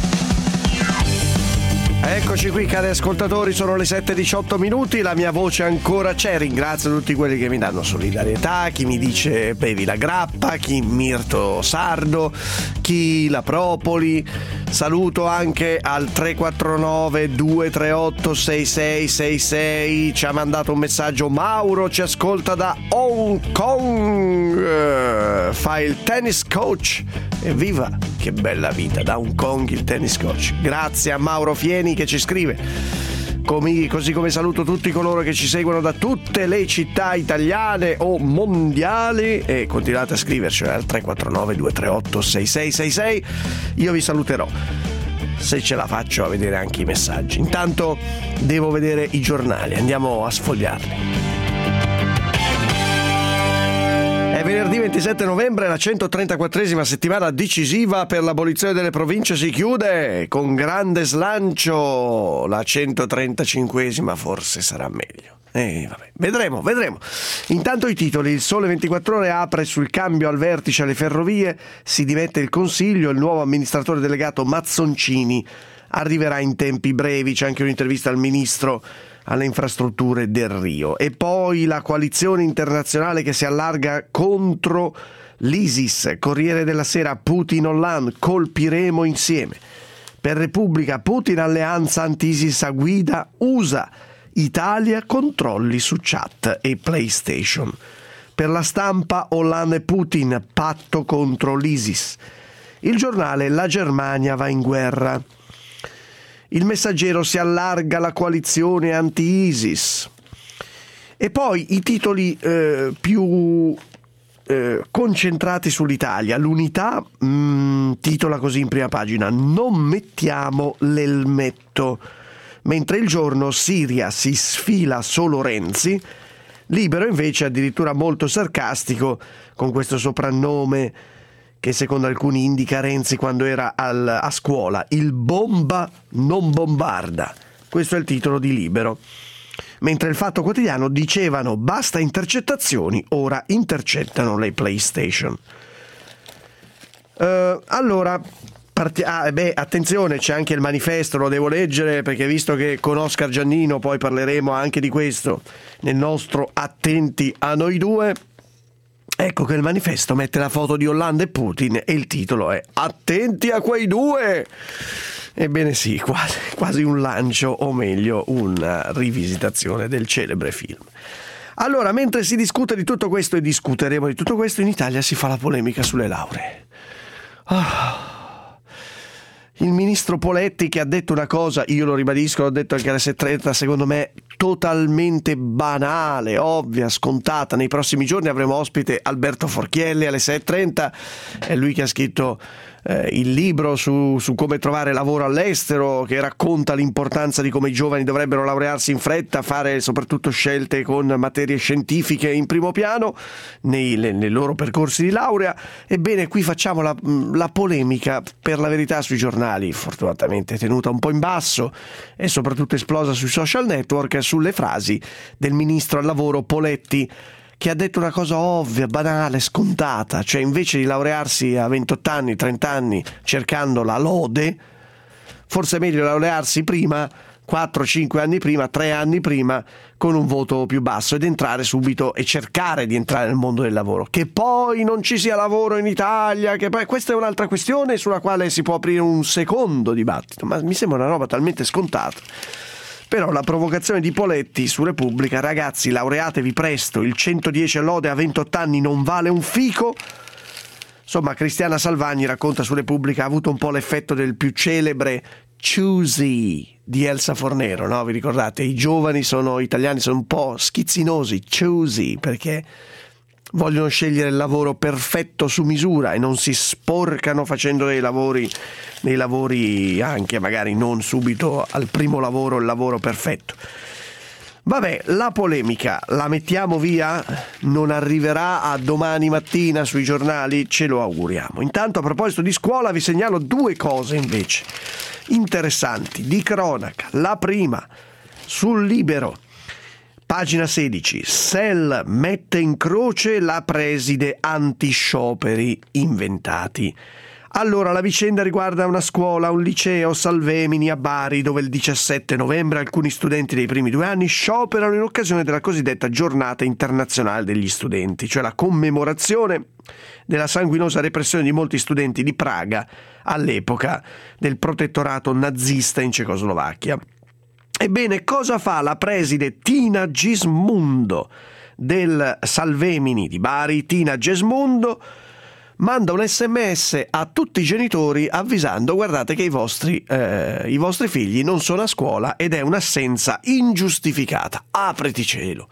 Speaker 6: Eccoci qui cari ascoltatori, sono le sette e diciotto minuti, la mia voce ancora c'è, ringrazio tutti quelli che mi danno solidarietà, chi mi dice bevi la grappa, chi Mirto Sardo, chi la propoli, saluto anche al tre quattro nove due tre otto sei sei sei sei, ci ha mandato un messaggio Mauro, ci ascolta da Hong Kong, fa il tennis coach, evviva, che bella vita, da Hong Kong il tennis coach, grazie a Mauro Fieni che ci scrive, come, così come saluto tutti coloro che ci seguono da tutte le città italiane o mondiali e continuate a scriverci al tre quattro nove due tre otto sei sei sei sei, io vi saluterò se ce la faccio a vedere anche i messaggi. Intanto devo vedere i giornali, andiamo a sfogliarli. È venerdì ventisette novembre, la centotrentaquattresima settimana decisiva per l'abolizione delle province si chiude con grande slancio. La centotrentacinquesima forse sarà meglio. Eh, vabbè. Vedremo, vedremo. Intanto i titoli. Il Sole ventiquattro Ore apre sul cambio al vertice alle ferrovie, si dimette il Consiglio, il nuovo amministratore delegato Mazzoncini arriverà in tempi brevi, c'è anche un'intervista al ministro alle infrastrutture del Rio. E poi la coalizione internazionale che si allarga contro l'ISIS, Corriere della Sera, Putin Hollande, colpiremo insieme. Per Repubblica, Putin alleanza anti-ISIS a guida U S A, Italia controlli su chat e PlayStation. Per La Stampa, Hollande e Putin, patto contro l'ISIS. Il Giornale, la Germania va in guerra. Il Messaggero, si allarga la coalizione anti-ISIS. E poi i titoli eh, più eh, concentrati sull'Italia. L'Unità mh, titola così in prima pagina: non mettiamo l'elmetto. Mentre Il Giorno, Siria si sfila solo Renzi. Libero invece addirittura molto sarcastico con questo soprannome che secondo alcuni indica Renzi quando era al, a scuola, il bomba non bombarda. Questo è il titolo di Libero. Mentre il Fatto Quotidiano dicevano basta intercettazioni, ora intercettano le PlayStation. Uh, allora, parti- ah, beh, attenzione, c'è anche il manifesto, lo devo leggere perché visto che con Oscar Giannino poi parleremo anche di questo nel nostro Attenti a noi due. Ecco che il manifesto mette la foto di Hollande e Putin e il titolo è Attenti a quei due! Ebbene sì, quasi, quasi un lancio, o meglio una rivisitazione del celebre film. Allora, mentre si discute di tutto questo e discuteremo di tutto questo, in Italia si fa la polemica sulle lauree. Oh. Il ministro Poletti che ha detto una cosa, io lo ribadisco, l'ho detto anche alle sette e trenta, secondo me totalmente banale, ovvia, scontata. Nei prossimi giorni avremo ospite Alberto Forchielli alle sei e trenta, è lui che ha scritto eh, il libro su, su come trovare lavoro all'estero, che racconta l'importanza di come i giovani dovrebbero laurearsi in fretta, fare soprattutto scelte con materie scientifiche in primo piano nei, nei loro percorsi di laurea. Ebbene, qui facciamo la, la polemica, per la verità, sui giornali, fortunatamente tenuta un po' in basso e soprattutto esplosa sui social network, sulle frasi del ministro al lavoro Poletti, che ha detto una cosa ovvia, banale, scontata, cioè invece di laurearsi a ventotto anni, trenta anni cercando la lode, forse è meglio laurearsi prima, quattro cinque anni prima, tre anni prima, con un voto più basso, ed entrare subito e cercare di entrare nel mondo del lavoro. Che poi non ci sia lavoro in Italia, che poi questa è un'altra questione sulla quale si può aprire un secondo dibattito, ma mi sembra una roba talmente scontata. Però la provocazione di Poletti su Repubblica: ragazzi, laureatevi presto, il centodieci lode a ventotto anni non vale un fico. Insomma, Cristiana Salvagni racconta su Repubblica, ha avuto un po' l'effetto del più celebre choosy di Elsa Fornero, no? Vi ricordate? I giovani sono italiani sono un po' schizzinosi, choosy, perché vogliono scegliere il lavoro perfetto su misura e non si sporcano facendo dei lavori, dei lavori anche magari non subito al primo lavoro il lavoro perfetto. Vabbè, la polemica la mettiamo via? Non arriverà a domani mattina sui giornali? Ce lo auguriamo. Intanto, a proposito di scuola, vi segnalo due cose invece interessanti di cronaca. La prima, sul Libero, pagina sedici, S E L mette in croce la preside anti-scioperi inventati. Allora, la vicenda riguarda una scuola, un liceo Salvemini a Bari, dove il diciassette novembre alcuni studenti dei primi due anni scioperano in occasione della cosiddetta giornata internazionale degli studenti, cioè la commemorazione della sanguinosa repressione di molti studenti di Praga all'epoca del protettorato nazista in Cecoslovacchia. Ebbene, cosa fa la preside Tina Gismondo del Salvemini di Bari? Tina Gismondo manda un sms a tutti i genitori avvisando: guardate che i vostri, eh, i vostri figli non sono a scuola ed è un'assenza ingiustificata. Apriti cielo.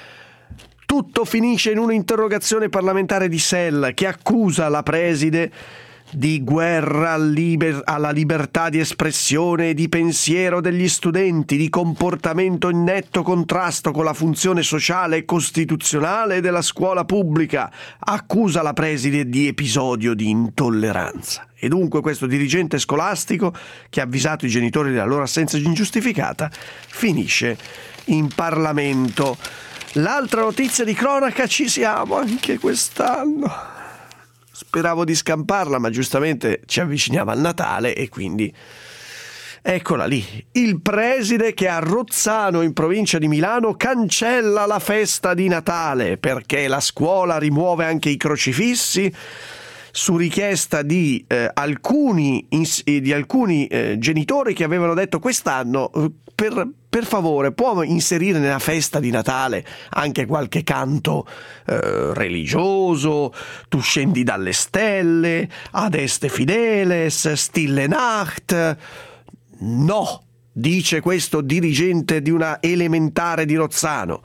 Speaker 6: Tutto finisce in un'interrogazione parlamentare di S E L che accusa la preside di guerra alla libertà di espressione e di pensiero degli studenti, di comportamento in netto contrasto con la funzione sociale e costituzionale della scuola pubblica. Accusa la preside di episodio di intolleranza. E dunque questo dirigente scolastico, che ha avvisato i genitori della loro assenza ingiustificata, finisce in Parlamento. L'altra notizia di cronaca: ci siamo anche quest'anno. Speravo di scamparla, ma giustamente ci avviciniamo al Natale e quindi eccola lì. Il preside che a Rozzano, in provincia di Milano, cancella la festa di Natale perché la scuola rimuove anche i crocifissi su richiesta di eh, alcuni, ins- di alcuni eh, genitori che avevano detto quest'anno eh, per, per favore può inserire nella festa di Natale anche qualche canto eh, religioso, Tu scendi dalle stelle, Ad est fideles, Stille Nacht. No, dice questo dirigente di una elementare di Rozzano.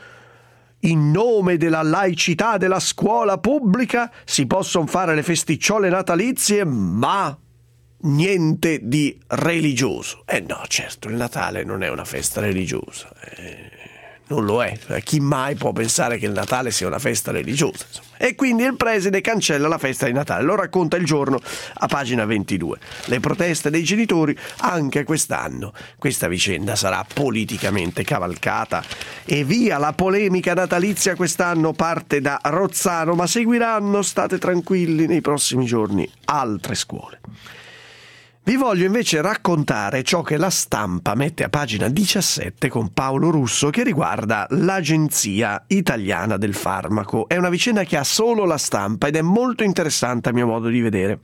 Speaker 6: In nome della laicità della scuola pubblica si possono fare le festicciole natalizie, ma niente di religioso. Eh no, certo, il Natale non è una festa religiosa. Eh, non lo è. Chi mai può pensare che il Natale sia una festa religiosa? Insomma. E quindi il preside cancella la festa di Natale. Lo racconta Il Giorno a pagina ventidue. Le proteste dei genitori anche quest'anno. Questa vicenda sarà politicamente cavalcata. E via la polemica natalizia quest'anno parte da Rozzano, ma seguiranno, state tranquilli, nei prossimi giorni altre scuole. Vi voglio invece raccontare ciò che La Stampa mette a pagina diciassette con Paolo Russo, che riguarda l'Agenzia Italiana del Farmaco. È una vicenda che ha solo La Stampa ed è molto interessante a mio modo di vedere.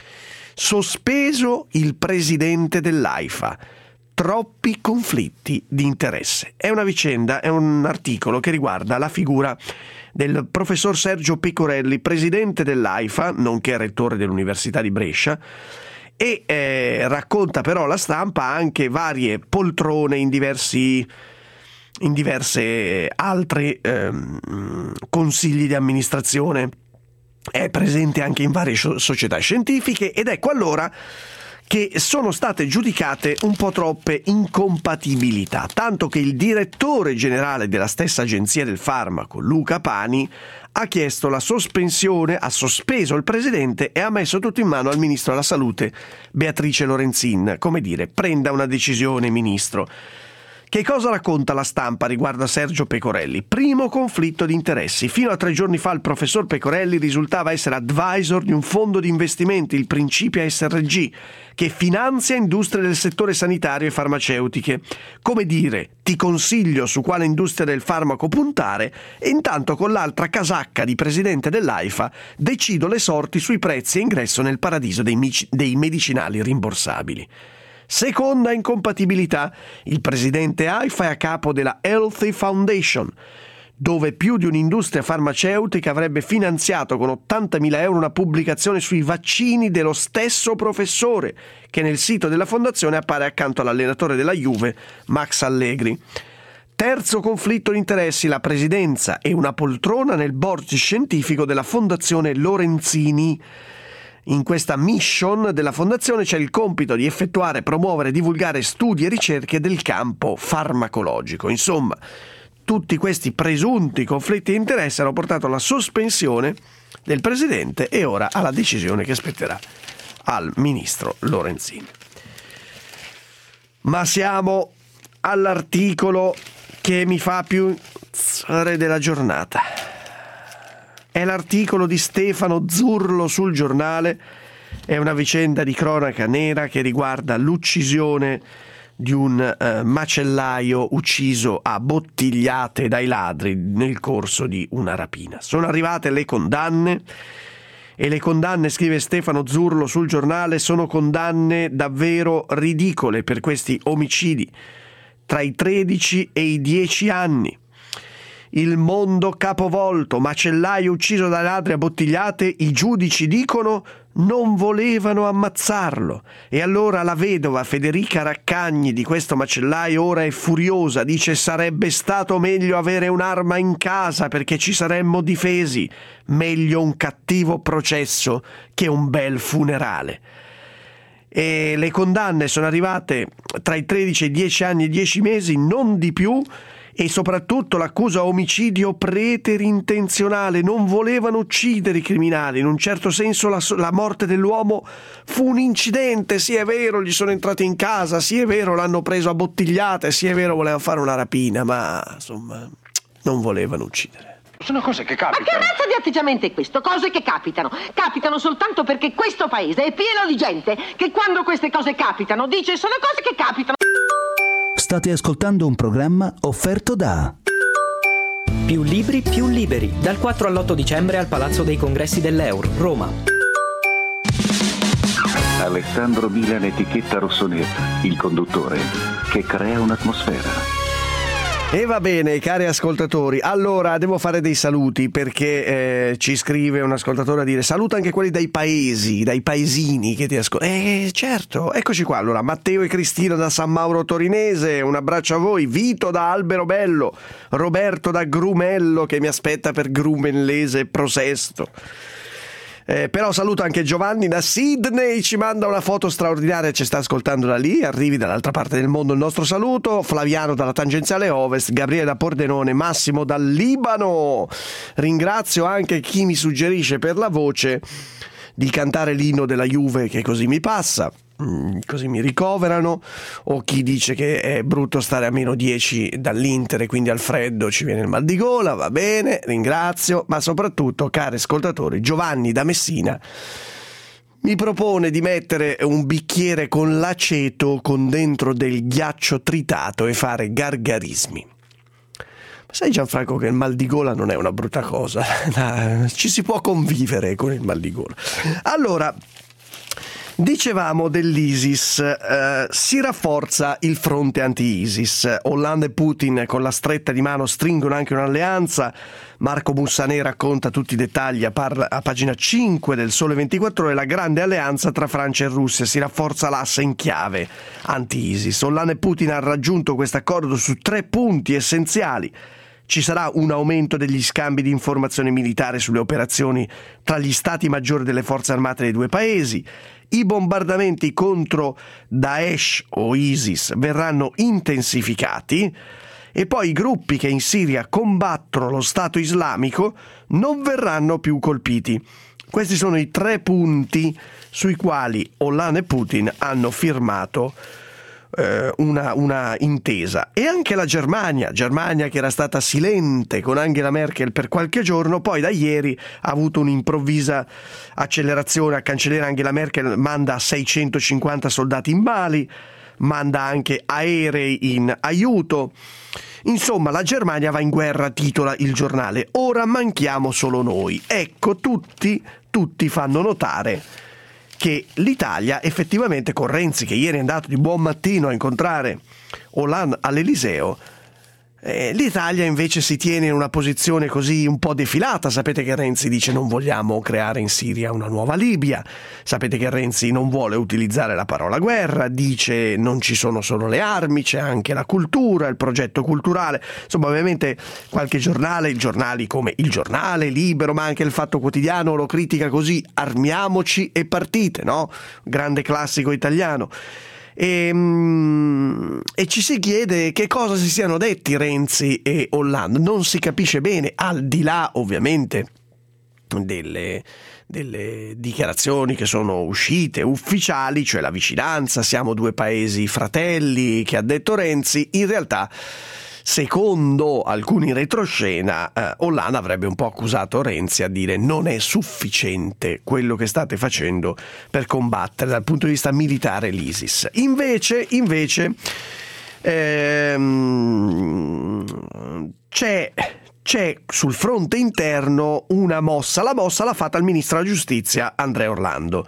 Speaker 6: Sospeso il presidente dell'AIFA. Troppi conflitti di interesse. È una vicenda, è un articolo che riguarda la figura del professor Sergio Pecorelli, presidente dell'AIFA, nonché rettore dell'Università di Brescia, e eh, racconta però La Stampa anche varie poltrone in diversi in diverse altre ehm, consigli di amministrazione è presente anche in varie società scientifiche, ed ecco allora che sono state giudicate un po' troppe incompatibilità, tanto che il direttore generale della stessa agenzia del farmaco, Luca Pani, ha chiesto la sospensione, ha sospeso il presidente e ha messo tutto in mano al ministro della salute, Beatrice Lorenzin. Come dire, prenda una decisione, ministro. Che cosa racconta la stampa riguardo a Sergio Pecorelli? Primo conflitto di interessi. Fino a tre giorni fa il professor Pecorelli risultava essere advisor di un fondo di investimenti, il Principia S R G, che finanzia industrie del settore sanitario e farmaceutiche. Come dire, ti consiglio su quale industria del farmaco puntare, e intanto con l'altra casacca di presidente dell'AIFA decido le sorti sui prezzi e ingresso nel paradiso dei, mici- dei medicinali rimborsabili. Seconda incompatibilità, il presidente AIFA è a capo della Healthy Foundation, dove più di un'industria farmaceutica avrebbe finanziato con ottantamila euro una pubblicazione sui vaccini dello stesso professore, che nel sito della fondazione appare accanto all'allenatore della Juve, Max Allegri. Terzo conflitto di interessi, la presidenza e una poltrona nel board scientifico della fondazione Lorenzini. In questa mission della fondazione c'è il compito di effettuare, promuovere e divulgare studi e ricerche del campo farmacologico. Insomma, tutti questi presunti conflitti di interesse hanno portato alla sospensione del presidente e ora alla decisione che spetterà al ministro Lorenzin. Ma siamo all'articolo che mi fa più zare della giornata. È l'articolo di Stefano Zurlo sul Giornale, è una vicenda di cronaca nera che riguarda l'uccisione di un eh, macellaio ucciso a bottigliate dai ladri nel corso di una rapina. Sono arrivate le condanne e le condanne, scrive Stefano Zurlo sul Giornale, sono condanne davvero ridicole per questi omicidi tra i tredici e i dieci anni. Il mondo capovolto, macellaio ucciso dai ladri a bottigliate, i giudici dicono non volevano ammazzarlo. E allora la vedova Federica Raccagni di questo macellaio ora è furiosa, dice sarebbe stato meglio avere un'arma in casa perché ci saremmo difesi, meglio un cattivo processo che un bel funerale. E le condanne sono arrivate tra i tredici e i dieci anni e dieci mesi, non di più. E soprattutto l'accusa omicidio preterintenzionale, non volevano uccidere i criminali, in un certo senso la, la morte dell'uomo fu un incidente, sì è vero gli sono entrati in casa, sì è vero l'hanno preso a bottigliate, sì è vero volevano fare una rapina, ma insomma non volevano uccidere.
Speaker 1: Sono cose che capitano.
Speaker 18: Ma che razza di atteggiamento è questo? Cose che capitano. Capitano soltanto perché questo paese è pieno di gente che quando queste cose capitano dice sono cose che capitano.
Speaker 2: State ascoltando un programma offerto da
Speaker 19: Più libri, più liberi. Dal quattro all'otto dicembre al Palazzo dei Congressi dell'Eur, Roma.
Speaker 20: Alessandro Milan, etichetta rossonera, il conduttore che crea un'atmosfera.
Speaker 6: E va bene, cari ascoltatori, allora devo fare dei saluti perché eh, ci scrive un ascoltatore a dire saluta anche quelli dai paesi, dai paesini che ti ascoltano. Eh certo, eccoci qua, allora Matteo e Cristina da San Mauro Torinese, un abbraccio a voi, Vito da Alberobello, Roberto da Grumello che mi aspetta per Grumellese Prosesto. Eh, però saluto anche Giovanni da Sydney, ci manda una foto straordinaria, ci sta ascoltando da lì, arrivi dall'altra parte del mondo il nostro saluto, Flaviano dalla tangenziale ovest, Gabriele da Pordenone, Massimo dal Libano. Ringrazio anche chi mi suggerisce per la voce di cantare l'inno della Juve che così mi passa, così mi ricoverano, o chi dice che è brutto stare a meno dieci dall'Inter e quindi al freddo ci viene il mal di gola, va bene, ringrazio, ma soprattutto, cari ascoltatori, Giovanni da Messina mi propone di mettere un bicchiere con l'aceto con dentro del ghiaccio tritato e fare gargarismi. Ma sai Gianfranco che il mal di gola non è una brutta cosa, ci si può convivere con il mal di gola. Allora, dicevamo dell'ISIS, eh, si rafforza il fronte anti-ISIS, Hollande e Putin con la stretta di mano stringono anche un'alleanza, Marco Bussanè racconta tutti i dettagli a, par- a pagina cinque del Sole ventiquattro Ore, la grande alleanza tra Francia e Russia, si rafforza l'asse in chiave anti-ISIS, Hollande e Putin hanno raggiunto questo accordo su tre punti essenziali, ci sarà un aumento degli scambi di informazione militare sulle operazioni tra gli stati maggiori delle forze armate dei due paesi, i bombardamenti contro Daesh o ISIS verranno intensificati e poi i gruppi che in Siria combattono lo Stato islamico non verranno più colpiti. Questi sono i tre punti sui quali Hollande e Putin hanno firmato eh, una, una intesa. E anche la Germania, Germania che era stata silente con Angela Merkel per qualche giorno, poi da ieri ha avuto un'improvvisa accelerazione. La cancelliera Angela Merkel manda seicentocinquanta soldati in Mali, manda anche aerei in aiuto. Insomma, la Germania va in guerra, titola il giornale. Ora manchiamo solo noi. Ecco, tutti, tutti fanno notare che l'Italia effettivamente, con Renzi che ieri è andato di buon mattino a incontrare Hollande all'Eliseo, eh, l'Italia invece si tiene in una posizione così un po' defilata. Sapete che Renzi dice non vogliamo creare in Siria una nuova Libia, sapete che Renzi non vuole utilizzare la parola guerra, dice non ci sono solo le armi, c'è anche la cultura, il progetto culturale. Insomma, ovviamente qualche giornale, i giornali come Il Giornale, Libero, ma anche il Fatto Quotidiano lo critica così: armiamoci e partite, no? Grande classico italiano. E, e ci si chiede che cosa si siano detti Renzi e Hollande. Non si capisce bene, al di là ovviamente delle, delle dichiarazioni che sono uscite ufficiali, cioè la vicinanza, siamo due paesi fratelli, che ha detto Renzi. In realtà, secondo alcuni retroscena, eh, Hollande avrebbe un po' accusato Renzi a dire non è sufficiente quello che state facendo per combattere dal punto di vista militare l'ISIS. Invece, invece ehm, c'è, c'è sul fronte interno una mossa. La mossa l'ha fatta il ministro della giustizia Andrea Orlando.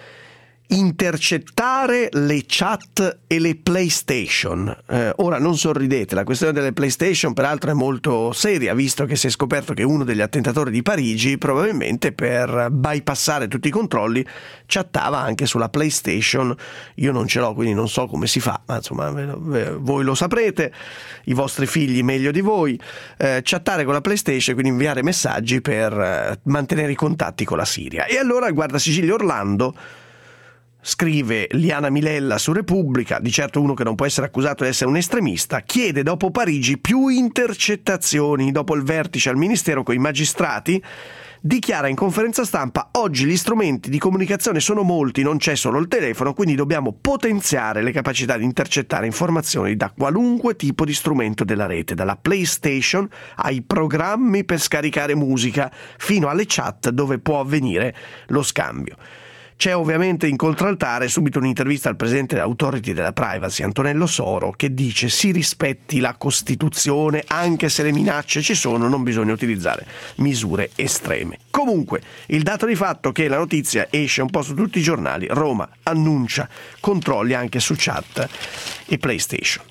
Speaker 6: Intercettare le chat e le PlayStation. Eh, ora non sorridete, la questione delle PlayStation peraltro è molto seria, visto che si è scoperto che uno degli attentatori di Parigi probabilmente per bypassare tutti i controlli chattava anche sulla PlayStation. Io non ce l'ho, quindi non so come si fa, ma insomma voi lo saprete, i vostri figli meglio di voi. Eh, chattare con la PlayStation, quindi inviare messaggi per eh, mantenere i contatti con la Siria. E allora il guardasigilli Orlando, scrive Liana Milella su Repubblica, di certo uno che non può essere accusato di essere un estremista, chiede dopo Parigi più intercettazioni. Dopo il vertice al ministero con i magistrati, dichiara in conferenza stampa: oggi gli strumenti di comunicazione sono molti, non c'è solo il telefono, quindi dobbiamo potenziare le capacità di intercettare informazioni da qualunque tipo di strumento della rete, dalla PlayStation ai programmi per scaricare musica fino alle chat dove può avvenire lo scambio. C'è ovviamente in contraltare subito un'intervista al presidente dell'Authority della Privacy, Antonello Soro, che dice si rispetti la Costituzione, anche se le minacce ci sono, non bisogna utilizzare misure estreme. Comunque, il dato di fatto che la notizia esce un po' su tutti i giornali: Roma annuncia controlli anche su chat e PlayStation.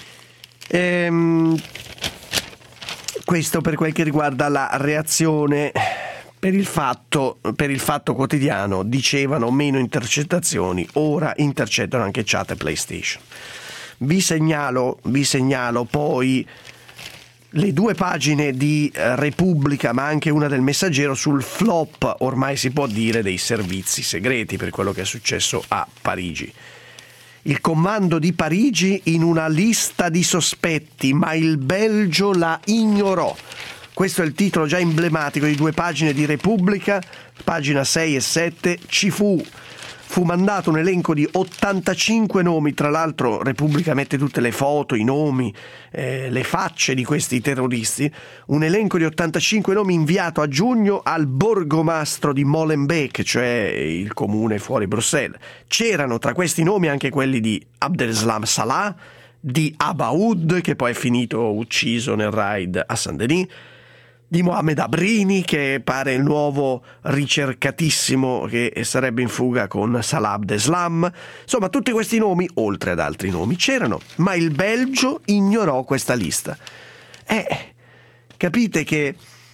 Speaker 6: Ehm, questo per quel che riguarda la reazione. Per il fatto, per il Fatto Quotidiano dicevano meno intercettazioni, ora intercettano anche chat e PlayStation. Vi segnalo, vi segnalo poi le due pagine di Repubblica, ma anche una del Messaggero, sul flop, ormai si può dire, dei servizi segreti per quello che è successo a Parigi. Il comando di Parigi in una lista di sospetti, ma il Belgio la ignorò. Questo è il titolo già emblematico di due pagine di Repubblica, pagina sei e sette. Ci fu, fu mandato un elenco di ottantacinque nomi, tra l'altro Repubblica mette tutte le foto, i nomi, eh, le facce di questi terroristi, un elenco di ottantacinque nomi inviato a giugno al borgomastro di Molenbeek, cioè il comune fuori Bruxelles. C'erano tra questi nomi anche quelli di Abdeslam Salah, di Abaoud, che poi è finito ucciso nel raid a Saint-Denis, di Mohamed Abrini, che pare il nuovo ricercatissimo che sarebbe in fuga con Salah Abdeslam. Insomma, tutti questi nomi, oltre ad altri nomi, c'erano, ma il Belgio ignorò questa lista. Eh, capite che,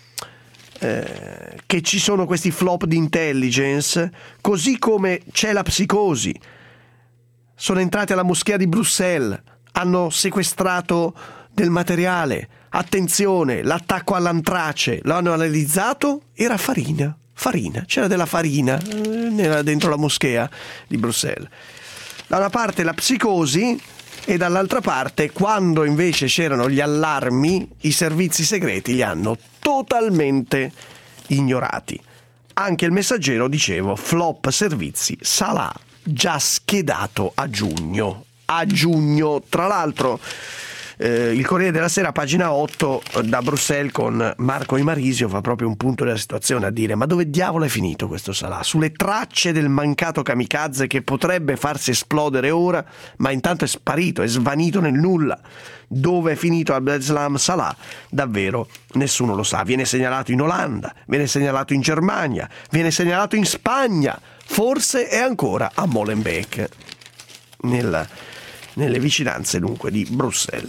Speaker 6: eh, che ci sono questi flop di intelligence, così come c'è la psicosi. Sono entrati alla moschea di Bruxelles, hanno sequestrato del materiale. Attenzione, l'attacco all'antrace, l'hanno analizzato, era farina, farina, c'era della farina eh, dentro la moschea di Bruxelles. Da una parte la psicosi e dall'altra parte, quando invece c'erano gli allarmi, i servizi segreti li hanno totalmente ignorati. Anche il Messaggero, dicevo, flop servizi, Salah già schedato a giugno. A giugno, tra l'altro, eh, il Corriere della Sera, pagina otto, da Bruxelles con Marco Imarisio, fa proprio un punto della situazione a dire: ma dove diavolo è finito questo Salah? Sulle tracce del mancato kamikaze che potrebbe farsi esplodere ora, ma intanto è sparito, è svanito nel nulla. Dove è finito Abdeslam Salah? Davvero nessuno lo sa. Viene segnalato in Olanda, viene segnalato in Germania, viene segnalato in Spagna, forse è ancora a Molenbeek, nel, nelle vicinanze dunque di Bruxelles.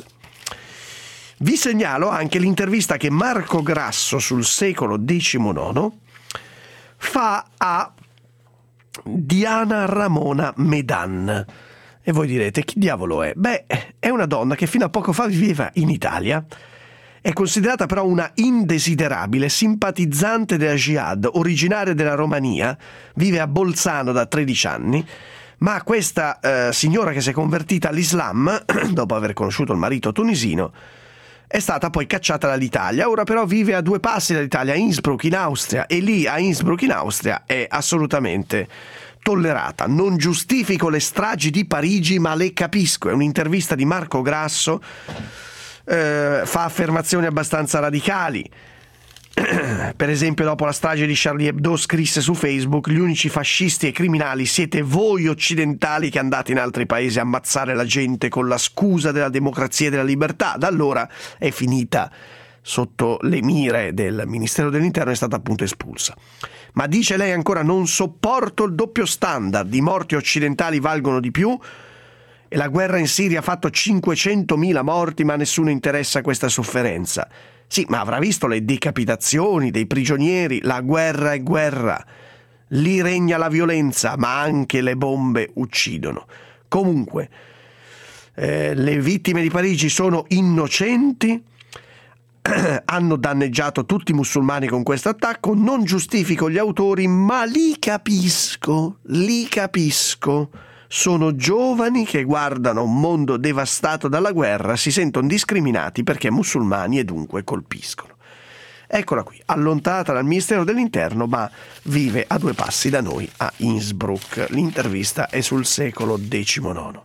Speaker 6: Vi segnalo anche l'intervista che Marco Grasso sul Secolo diciannove fa a Diana Ramona Medan. E voi direte, chi diavolo è? Beh, è una donna che fino a poco fa viveva in Italia, è considerata però una indesiderabile simpatizzante della Jihad, originaria della Romania, vive a Bolzano da tredici anni, ma questa eh, signora che si è convertita all'Islam, dopo aver conosciuto il marito tunisino, è stata poi cacciata dall'Italia. Ora però vive a due passi dall'Italia, a Innsbruck in Austria, e lì a Innsbruck in Austria è assolutamente tollerata. Non giustifico le stragi di Parigi, ma le capisco. È un'intervista di Marco Grasso, eh, fa affermazioni abbastanza radicali. Per esempio, dopo la strage di Charlie Hebdo scrisse su Facebook: gli unici fascisti e criminali siete voi occidentali che andate in altri paesi a ammazzare la gente con la scusa della democrazia e della libertà. Da allora è finita sotto le mire del Ministero dell'Interno, è stata appunto espulsa. Ma dice lei ancora: non sopporto il doppio standard, i morti occidentali valgono di più e la guerra in Siria ha fatto cinquecentomila morti, ma a nessuno interessa questa sofferenza. Sì, ma avrà visto le decapitazioni dei prigionieri. La guerra è guerra, lì regna la violenza, ma anche le bombe uccidono. Comunque, eh, le vittime di Parigi sono innocenti, hanno danneggiato tutti i musulmani con questo attacco. Non giustifico gli autori, ma li capisco, li capisco. Sono giovani che guardano un mondo devastato dalla guerra, si sentono discriminati perché musulmani e dunque colpiscono. Eccola qui, allontanata dal Ministero dell'Interno, ma vive a due passi da noi a Innsbruck. L'intervista è sul Secolo diciannove.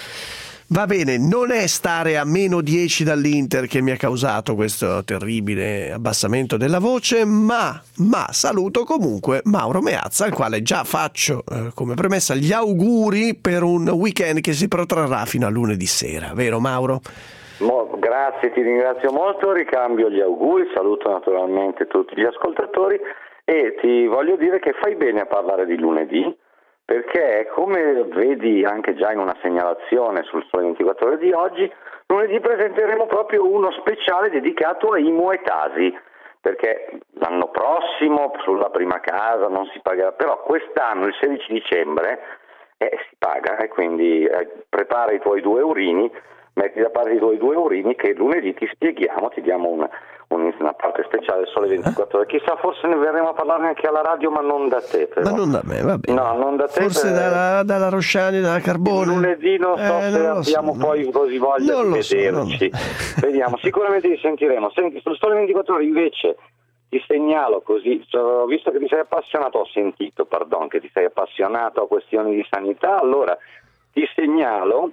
Speaker 6: Va bene, non è stare a meno dieci dall'Inter che mi ha causato questo terribile abbassamento della voce, ma, ma saluto comunque Mauro Meazza, al quale già faccio eh, come premessa gli auguri per un weekend che si protrarrà fino a lunedì sera, vero Mauro?
Speaker 15: Mo, grazie, ti ringrazio molto, ricambio gli auguri, saluto naturalmente tutti gli ascoltatori e ti voglio dire che fai bene a parlare di lunedì, perché come vedi anche già in una segnalazione sul Sole ventiquattro Ore di oggi, lunedì presenteremo proprio uno speciale dedicato ai muetasi, perché l'anno prossimo sulla prima casa non si pagherà, però quest'anno il sedici dicembre eh, si paga e quindi eh, prepara i tuoi due eurini, metti da parte i tuoi due eurini che lunedì ti spieghiamo, ti diamo una, una parte speciale del Sole ventiquattro Ore. Chissà, forse ne verremo a parlare anche alla radio, ma non da te però.
Speaker 6: Ma non da me, va bene.
Speaker 15: No, non da te.
Speaker 6: Forse
Speaker 15: per...
Speaker 6: dalla, dalla Rosciani, dalla Carbone.
Speaker 15: Lunedì non so
Speaker 6: eh,
Speaker 15: se
Speaker 6: non
Speaker 15: abbiamo
Speaker 6: so,
Speaker 15: poi così voglia
Speaker 6: non
Speaker 15: di
Speaker 6: lo
Speaker 15: vederci.
Speaker 6: So,
Speaker 15: Vediamo, sicuramente ti sentiremo. Senti, sul Sole ventiquattro Ore invece ti segnalo così, cioè, visto che ti sei appassionato, ho sentito, pardon, che ti sei appassionato a questioni di sanità, allora ti segnalo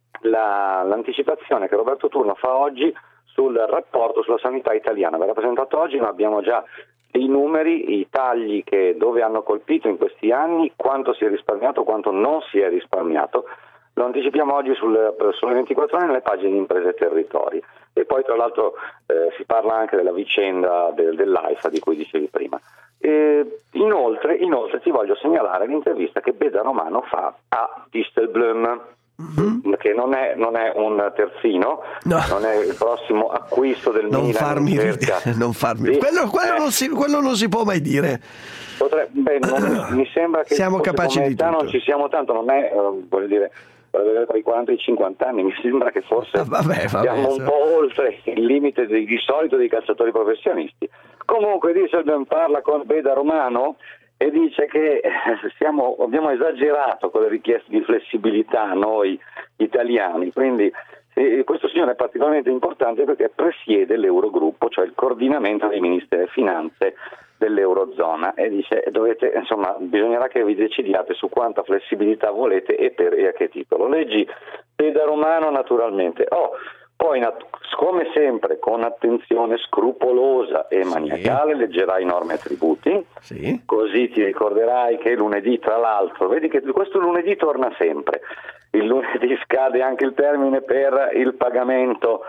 Speaker 15: La, l'anticipazione che Roberto Turno fa oggi sul rapporto sulla sanità italiana. Verrà presentato oggi, ma abbiamo già i numeri, i tagli che dove hanno colpito in questi anni, quanto si è risparmiato, quanto non si è risparmiato. Lo anticipiamo oggi sul, sulle ventiquattro ore nelle pagine di Imprese e Territori. E poi tra l'altro eh, si parla anche della vicenda del, dell'AIFA di cui dicevi prima. E inoltre, inoltre ti voglio segnalare l'intervista che Beda Romano fa a Distelblum. Mm-hmm. Che non è, non è un terzino, no. Non è il prossimo acquisto del
Speaker 6: non
Speaker 15: Milan.
Speaker 6: Farmi ridere, non farmi quello, quello, eh. non si, quello non si può mai dire.
Speaker 15: Potrebbe, beh, non, mi sembra che
Speaker 6: siamo capaci di tutto.
Speaker 15: Non ci siamo tanto, non è, uh, voglio dire, dovrebbe avere tra i quaranta e i cinquanta anni, mi sembra che forse
Speaker 6: ah, vabbè, vabbè,
Speaker 15: siamo un
Speaker 6: so.
Speaker 15: po' oltre il limite di, di solito dei calciatori professionisti. Comunque Dieselben parla con Beda Romano e dice che siamo, abbiamo esagerato con le richieste di flessibilità noi italiani, quindi eh, questo signore è particolarmente importante perché presiede l'Eurogruppo, cioè il coordinamento dei ministeri delle finanze dell'Eurozona, e dice dovete, insomma, bisognerà che vi decidiate su quanta flessibilità volete e per e a che titolo. Leggi Beda Romano naturalmente. Oh, poi nat- come sempre con attenzione scrupolosa e maniacale sì. leggerai norme e attributi,
Speaker 6: sì.
Speaker 15: così ti ricorderai che lunedì, tra l'altro, vedi che questo lunedì torna sempre, il lunedì scade anche il termine per il pagamento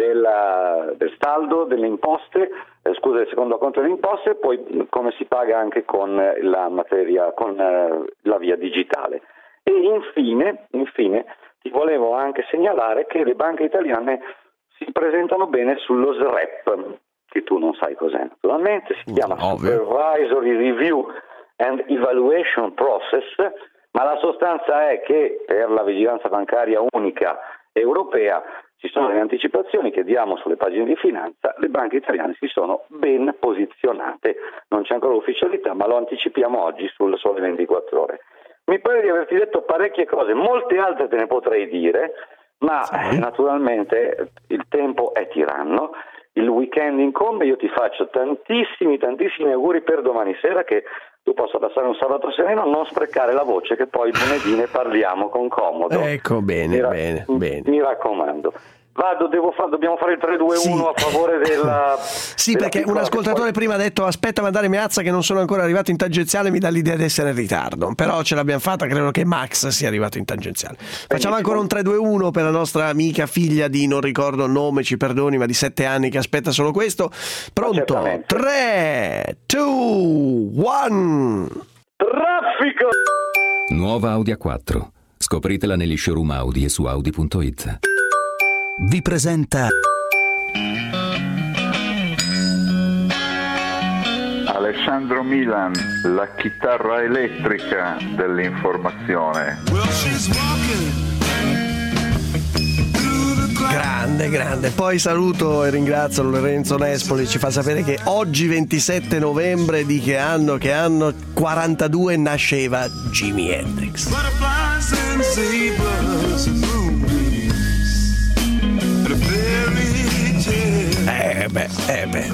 Speaker 15: della, del saldo, delle imposte, eh, scusa, del secondo conto delle imposte, poi come si paga anche con la materia, con eh, la via digitale. E infine, infine, ti volevo anche segnalare che le banche italiane si presentano bene sullo S R E P, che tu non sai cos'è naturalmente, si chiama
Speaker 6: Ovvio.
Speaker 15: Supervisory Review and Evaluation Process, ma la sostanza è che per la vigilanza bancaria unica europea ci sono delle anticipazioni che diamo sulle pagine di finanza, le banche italiane si sono ben posizionate, non c'è ancora ufficialità, ma lo anticipiamo oggi sul Sole ventiquattro Ore. Mi pare di averti detto parecchie cose, molte altre te ne potrei dire, ma sì. naturalmente il tempo è tiranno, il weekend incombe, io ti faccio tantissimi, tantissimi auguri per domani sera, che tu possa passare un sabato sereno, non sprecare la voce, che poi lunedì ne parliamo con comodo.
Speaker 6: Ecco, bene,
Speaker 15: mi ra-
Speaker 6: bene, bene.
Speaker 15: Mi raccomando. Vado, devo fa- dobbiamo fare il tre due uno sì. a favore della...
Speaker 6: Sì,
Speaker 15: della
Speaker 6: perché un ascoltatore poi... prima ha detto aspetta mandare Meazza che non sono ancora arrivato in tangenziale, mi dà l'idea di essere in ritardo, però ce l'abbiamo fatta, credo che Max sia arrivato in tangenziale. Facciamo ancora un tre due uno per la nostra amica figlia di non ricordo il nome, ci perdoni, ma di sette anni che aspetta solo questo. Pronto? tre, due, uno
Speaker 15: Traffico!
Speaker 12: Nuova Audi A quattro. Scopritela negli showroom Audi e su Audi punto it.
Speaker 2: Vi presenta
Speaker 13: Alessandro Milan, la chitarra elettrica dell'informazione.
Speaker 6: Grande, grande. Poi saluto e ringrazio Lorenzo Nespoli, ci fa sapere che oggi ventisette novembre di che anno? Che anno quarantadue nasceva Jimi Hendrix. Eh beh, eh beh.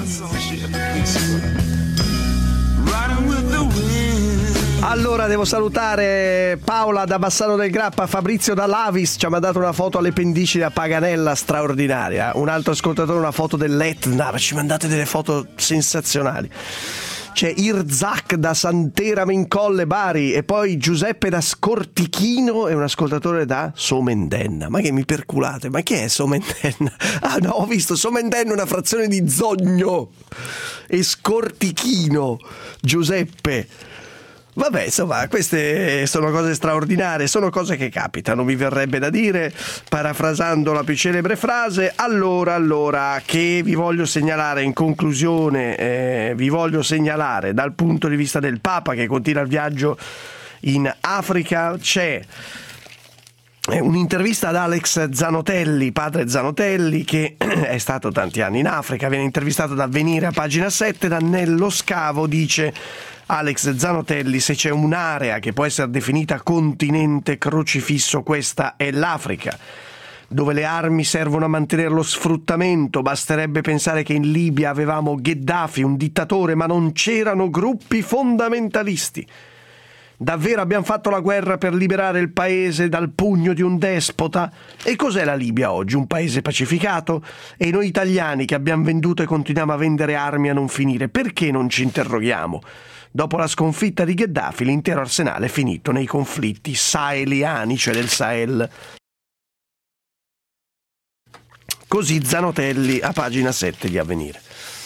Speaker 6: Allora devo salutare Paola da Bassano del Grappa, Fabrizio da Lavis ci ha mandato una foto alle pendici da Paganella straordinaria, un altro ascoltatore una foto dell'Etna, ci mandate delle foto sensazionali. C'è Irzak da Sant'Erame in Colle Bari e poi Giuseppe da Scortichino e un ascoltatore da Somendenna. Ma che mi perculate? Ma chi è Somendenna? Ah no, ho visto Somendenna, una frazione di Zogno e Scortichino. Giuseppe. Vabbè, insomma, queste sono cose straordinarie, sono cose che capitano, mi verrebbe da dire, parafrasando la più celebre frase. Allora, allora, che vi voglio segnalare in conclusione, eh, vi voglio segnalare dal punto di vista del Papa che continua il viaggio in Africa, c'è un'intervista ad Alex Zanotelli, padre Zanotelli, che è stato tanti anni in Africa, viene intervistato da Avvenire a pagina sette, da Nello Scavo, dice Alex Zanotelli: se c'è un'area che può essere definita continente crocifisso, questa è l'Africa, dove le armi servono a mantenere lo sfruttamento. Basterebbe pensare che in Libia avevamo Gheddafi, un dittatore, ma non c'erano gruppi fondamentalisti. Davvero abbiamo fatto la guerra per liberare il paese dal pugno di un despota? E cos'è la Libia oggi? Un paese pacificato? E noi italiani che abbiamo venduto e continuiamo a vendere armi a non finire, perché non ci interroghiamo? Dopo la sconfitta di Gheddafi, l'intero arsenale è finito nei conflitti saheliani, cioè del Sahel. Così Zanotelli a pagina sette di Avvenire.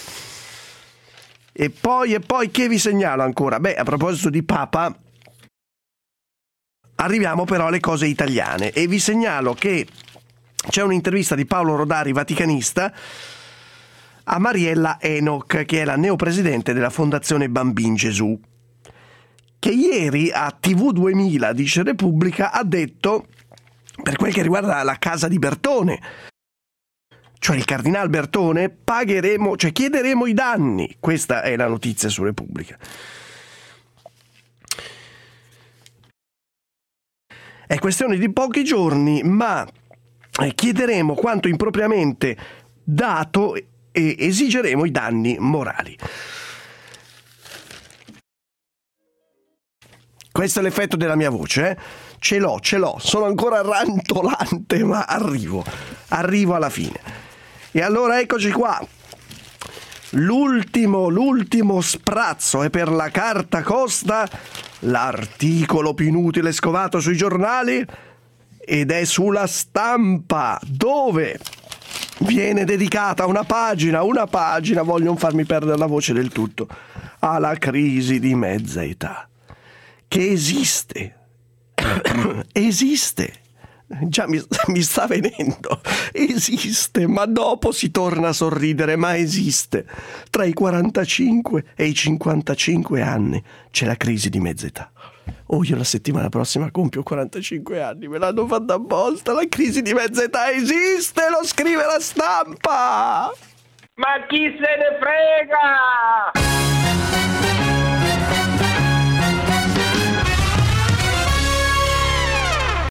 Speaker 6: E poi, e poi che vi segnalo ancora? Beh, a proposito di Papa, arriviamo però alle cose italiane e vi segnalo che c'è un'intervista di Paolo Rodari, vaticanista, a Mariella Enoch, che è la neopresidente della Fondazione Bambin Gesù, che ieri a T V duemila, dice Repubblica, ha detto: per quel che riguarda la casa di Bertone, cioè il cardinal Bertone, pagheremo, cioè chiederemo i danni. Questa è la notizia su Repubblica. È questione di pochi giorni, ma chiederemo quanto impropriamente dato e esigeremo i danni morali. Questo è l'effetto della mia voce, eh? Ce l'ho, ce l'ho, sono ancora rantolante, ma arrivo, arrivo alla fine. E allora eccoci qua. L'ultimo, l'ultimo sprazzo è per la carta Costa, l'articolo più inutile scovato sui giornali, ed è sulla Stampa, dove viene dedicata una pagina, una pagina, voglio non farmi perdere la voce del tutto, alla crisi di mezza età, che esiste, esiste. Già mi, mi sta venendo, esiste, ma dopo si torna a sorridere, ma esiste. Tra i quarantacinque e i cinquantacinque anni c'è la crisi di mezza età. Oh, io la settimana prossima compio quarantacinque anni, me l'hanno fatta apposta, la crisi di mezza età esiste, lo scrive la Stampa!
Speaker 11: Ma chi se ne frega?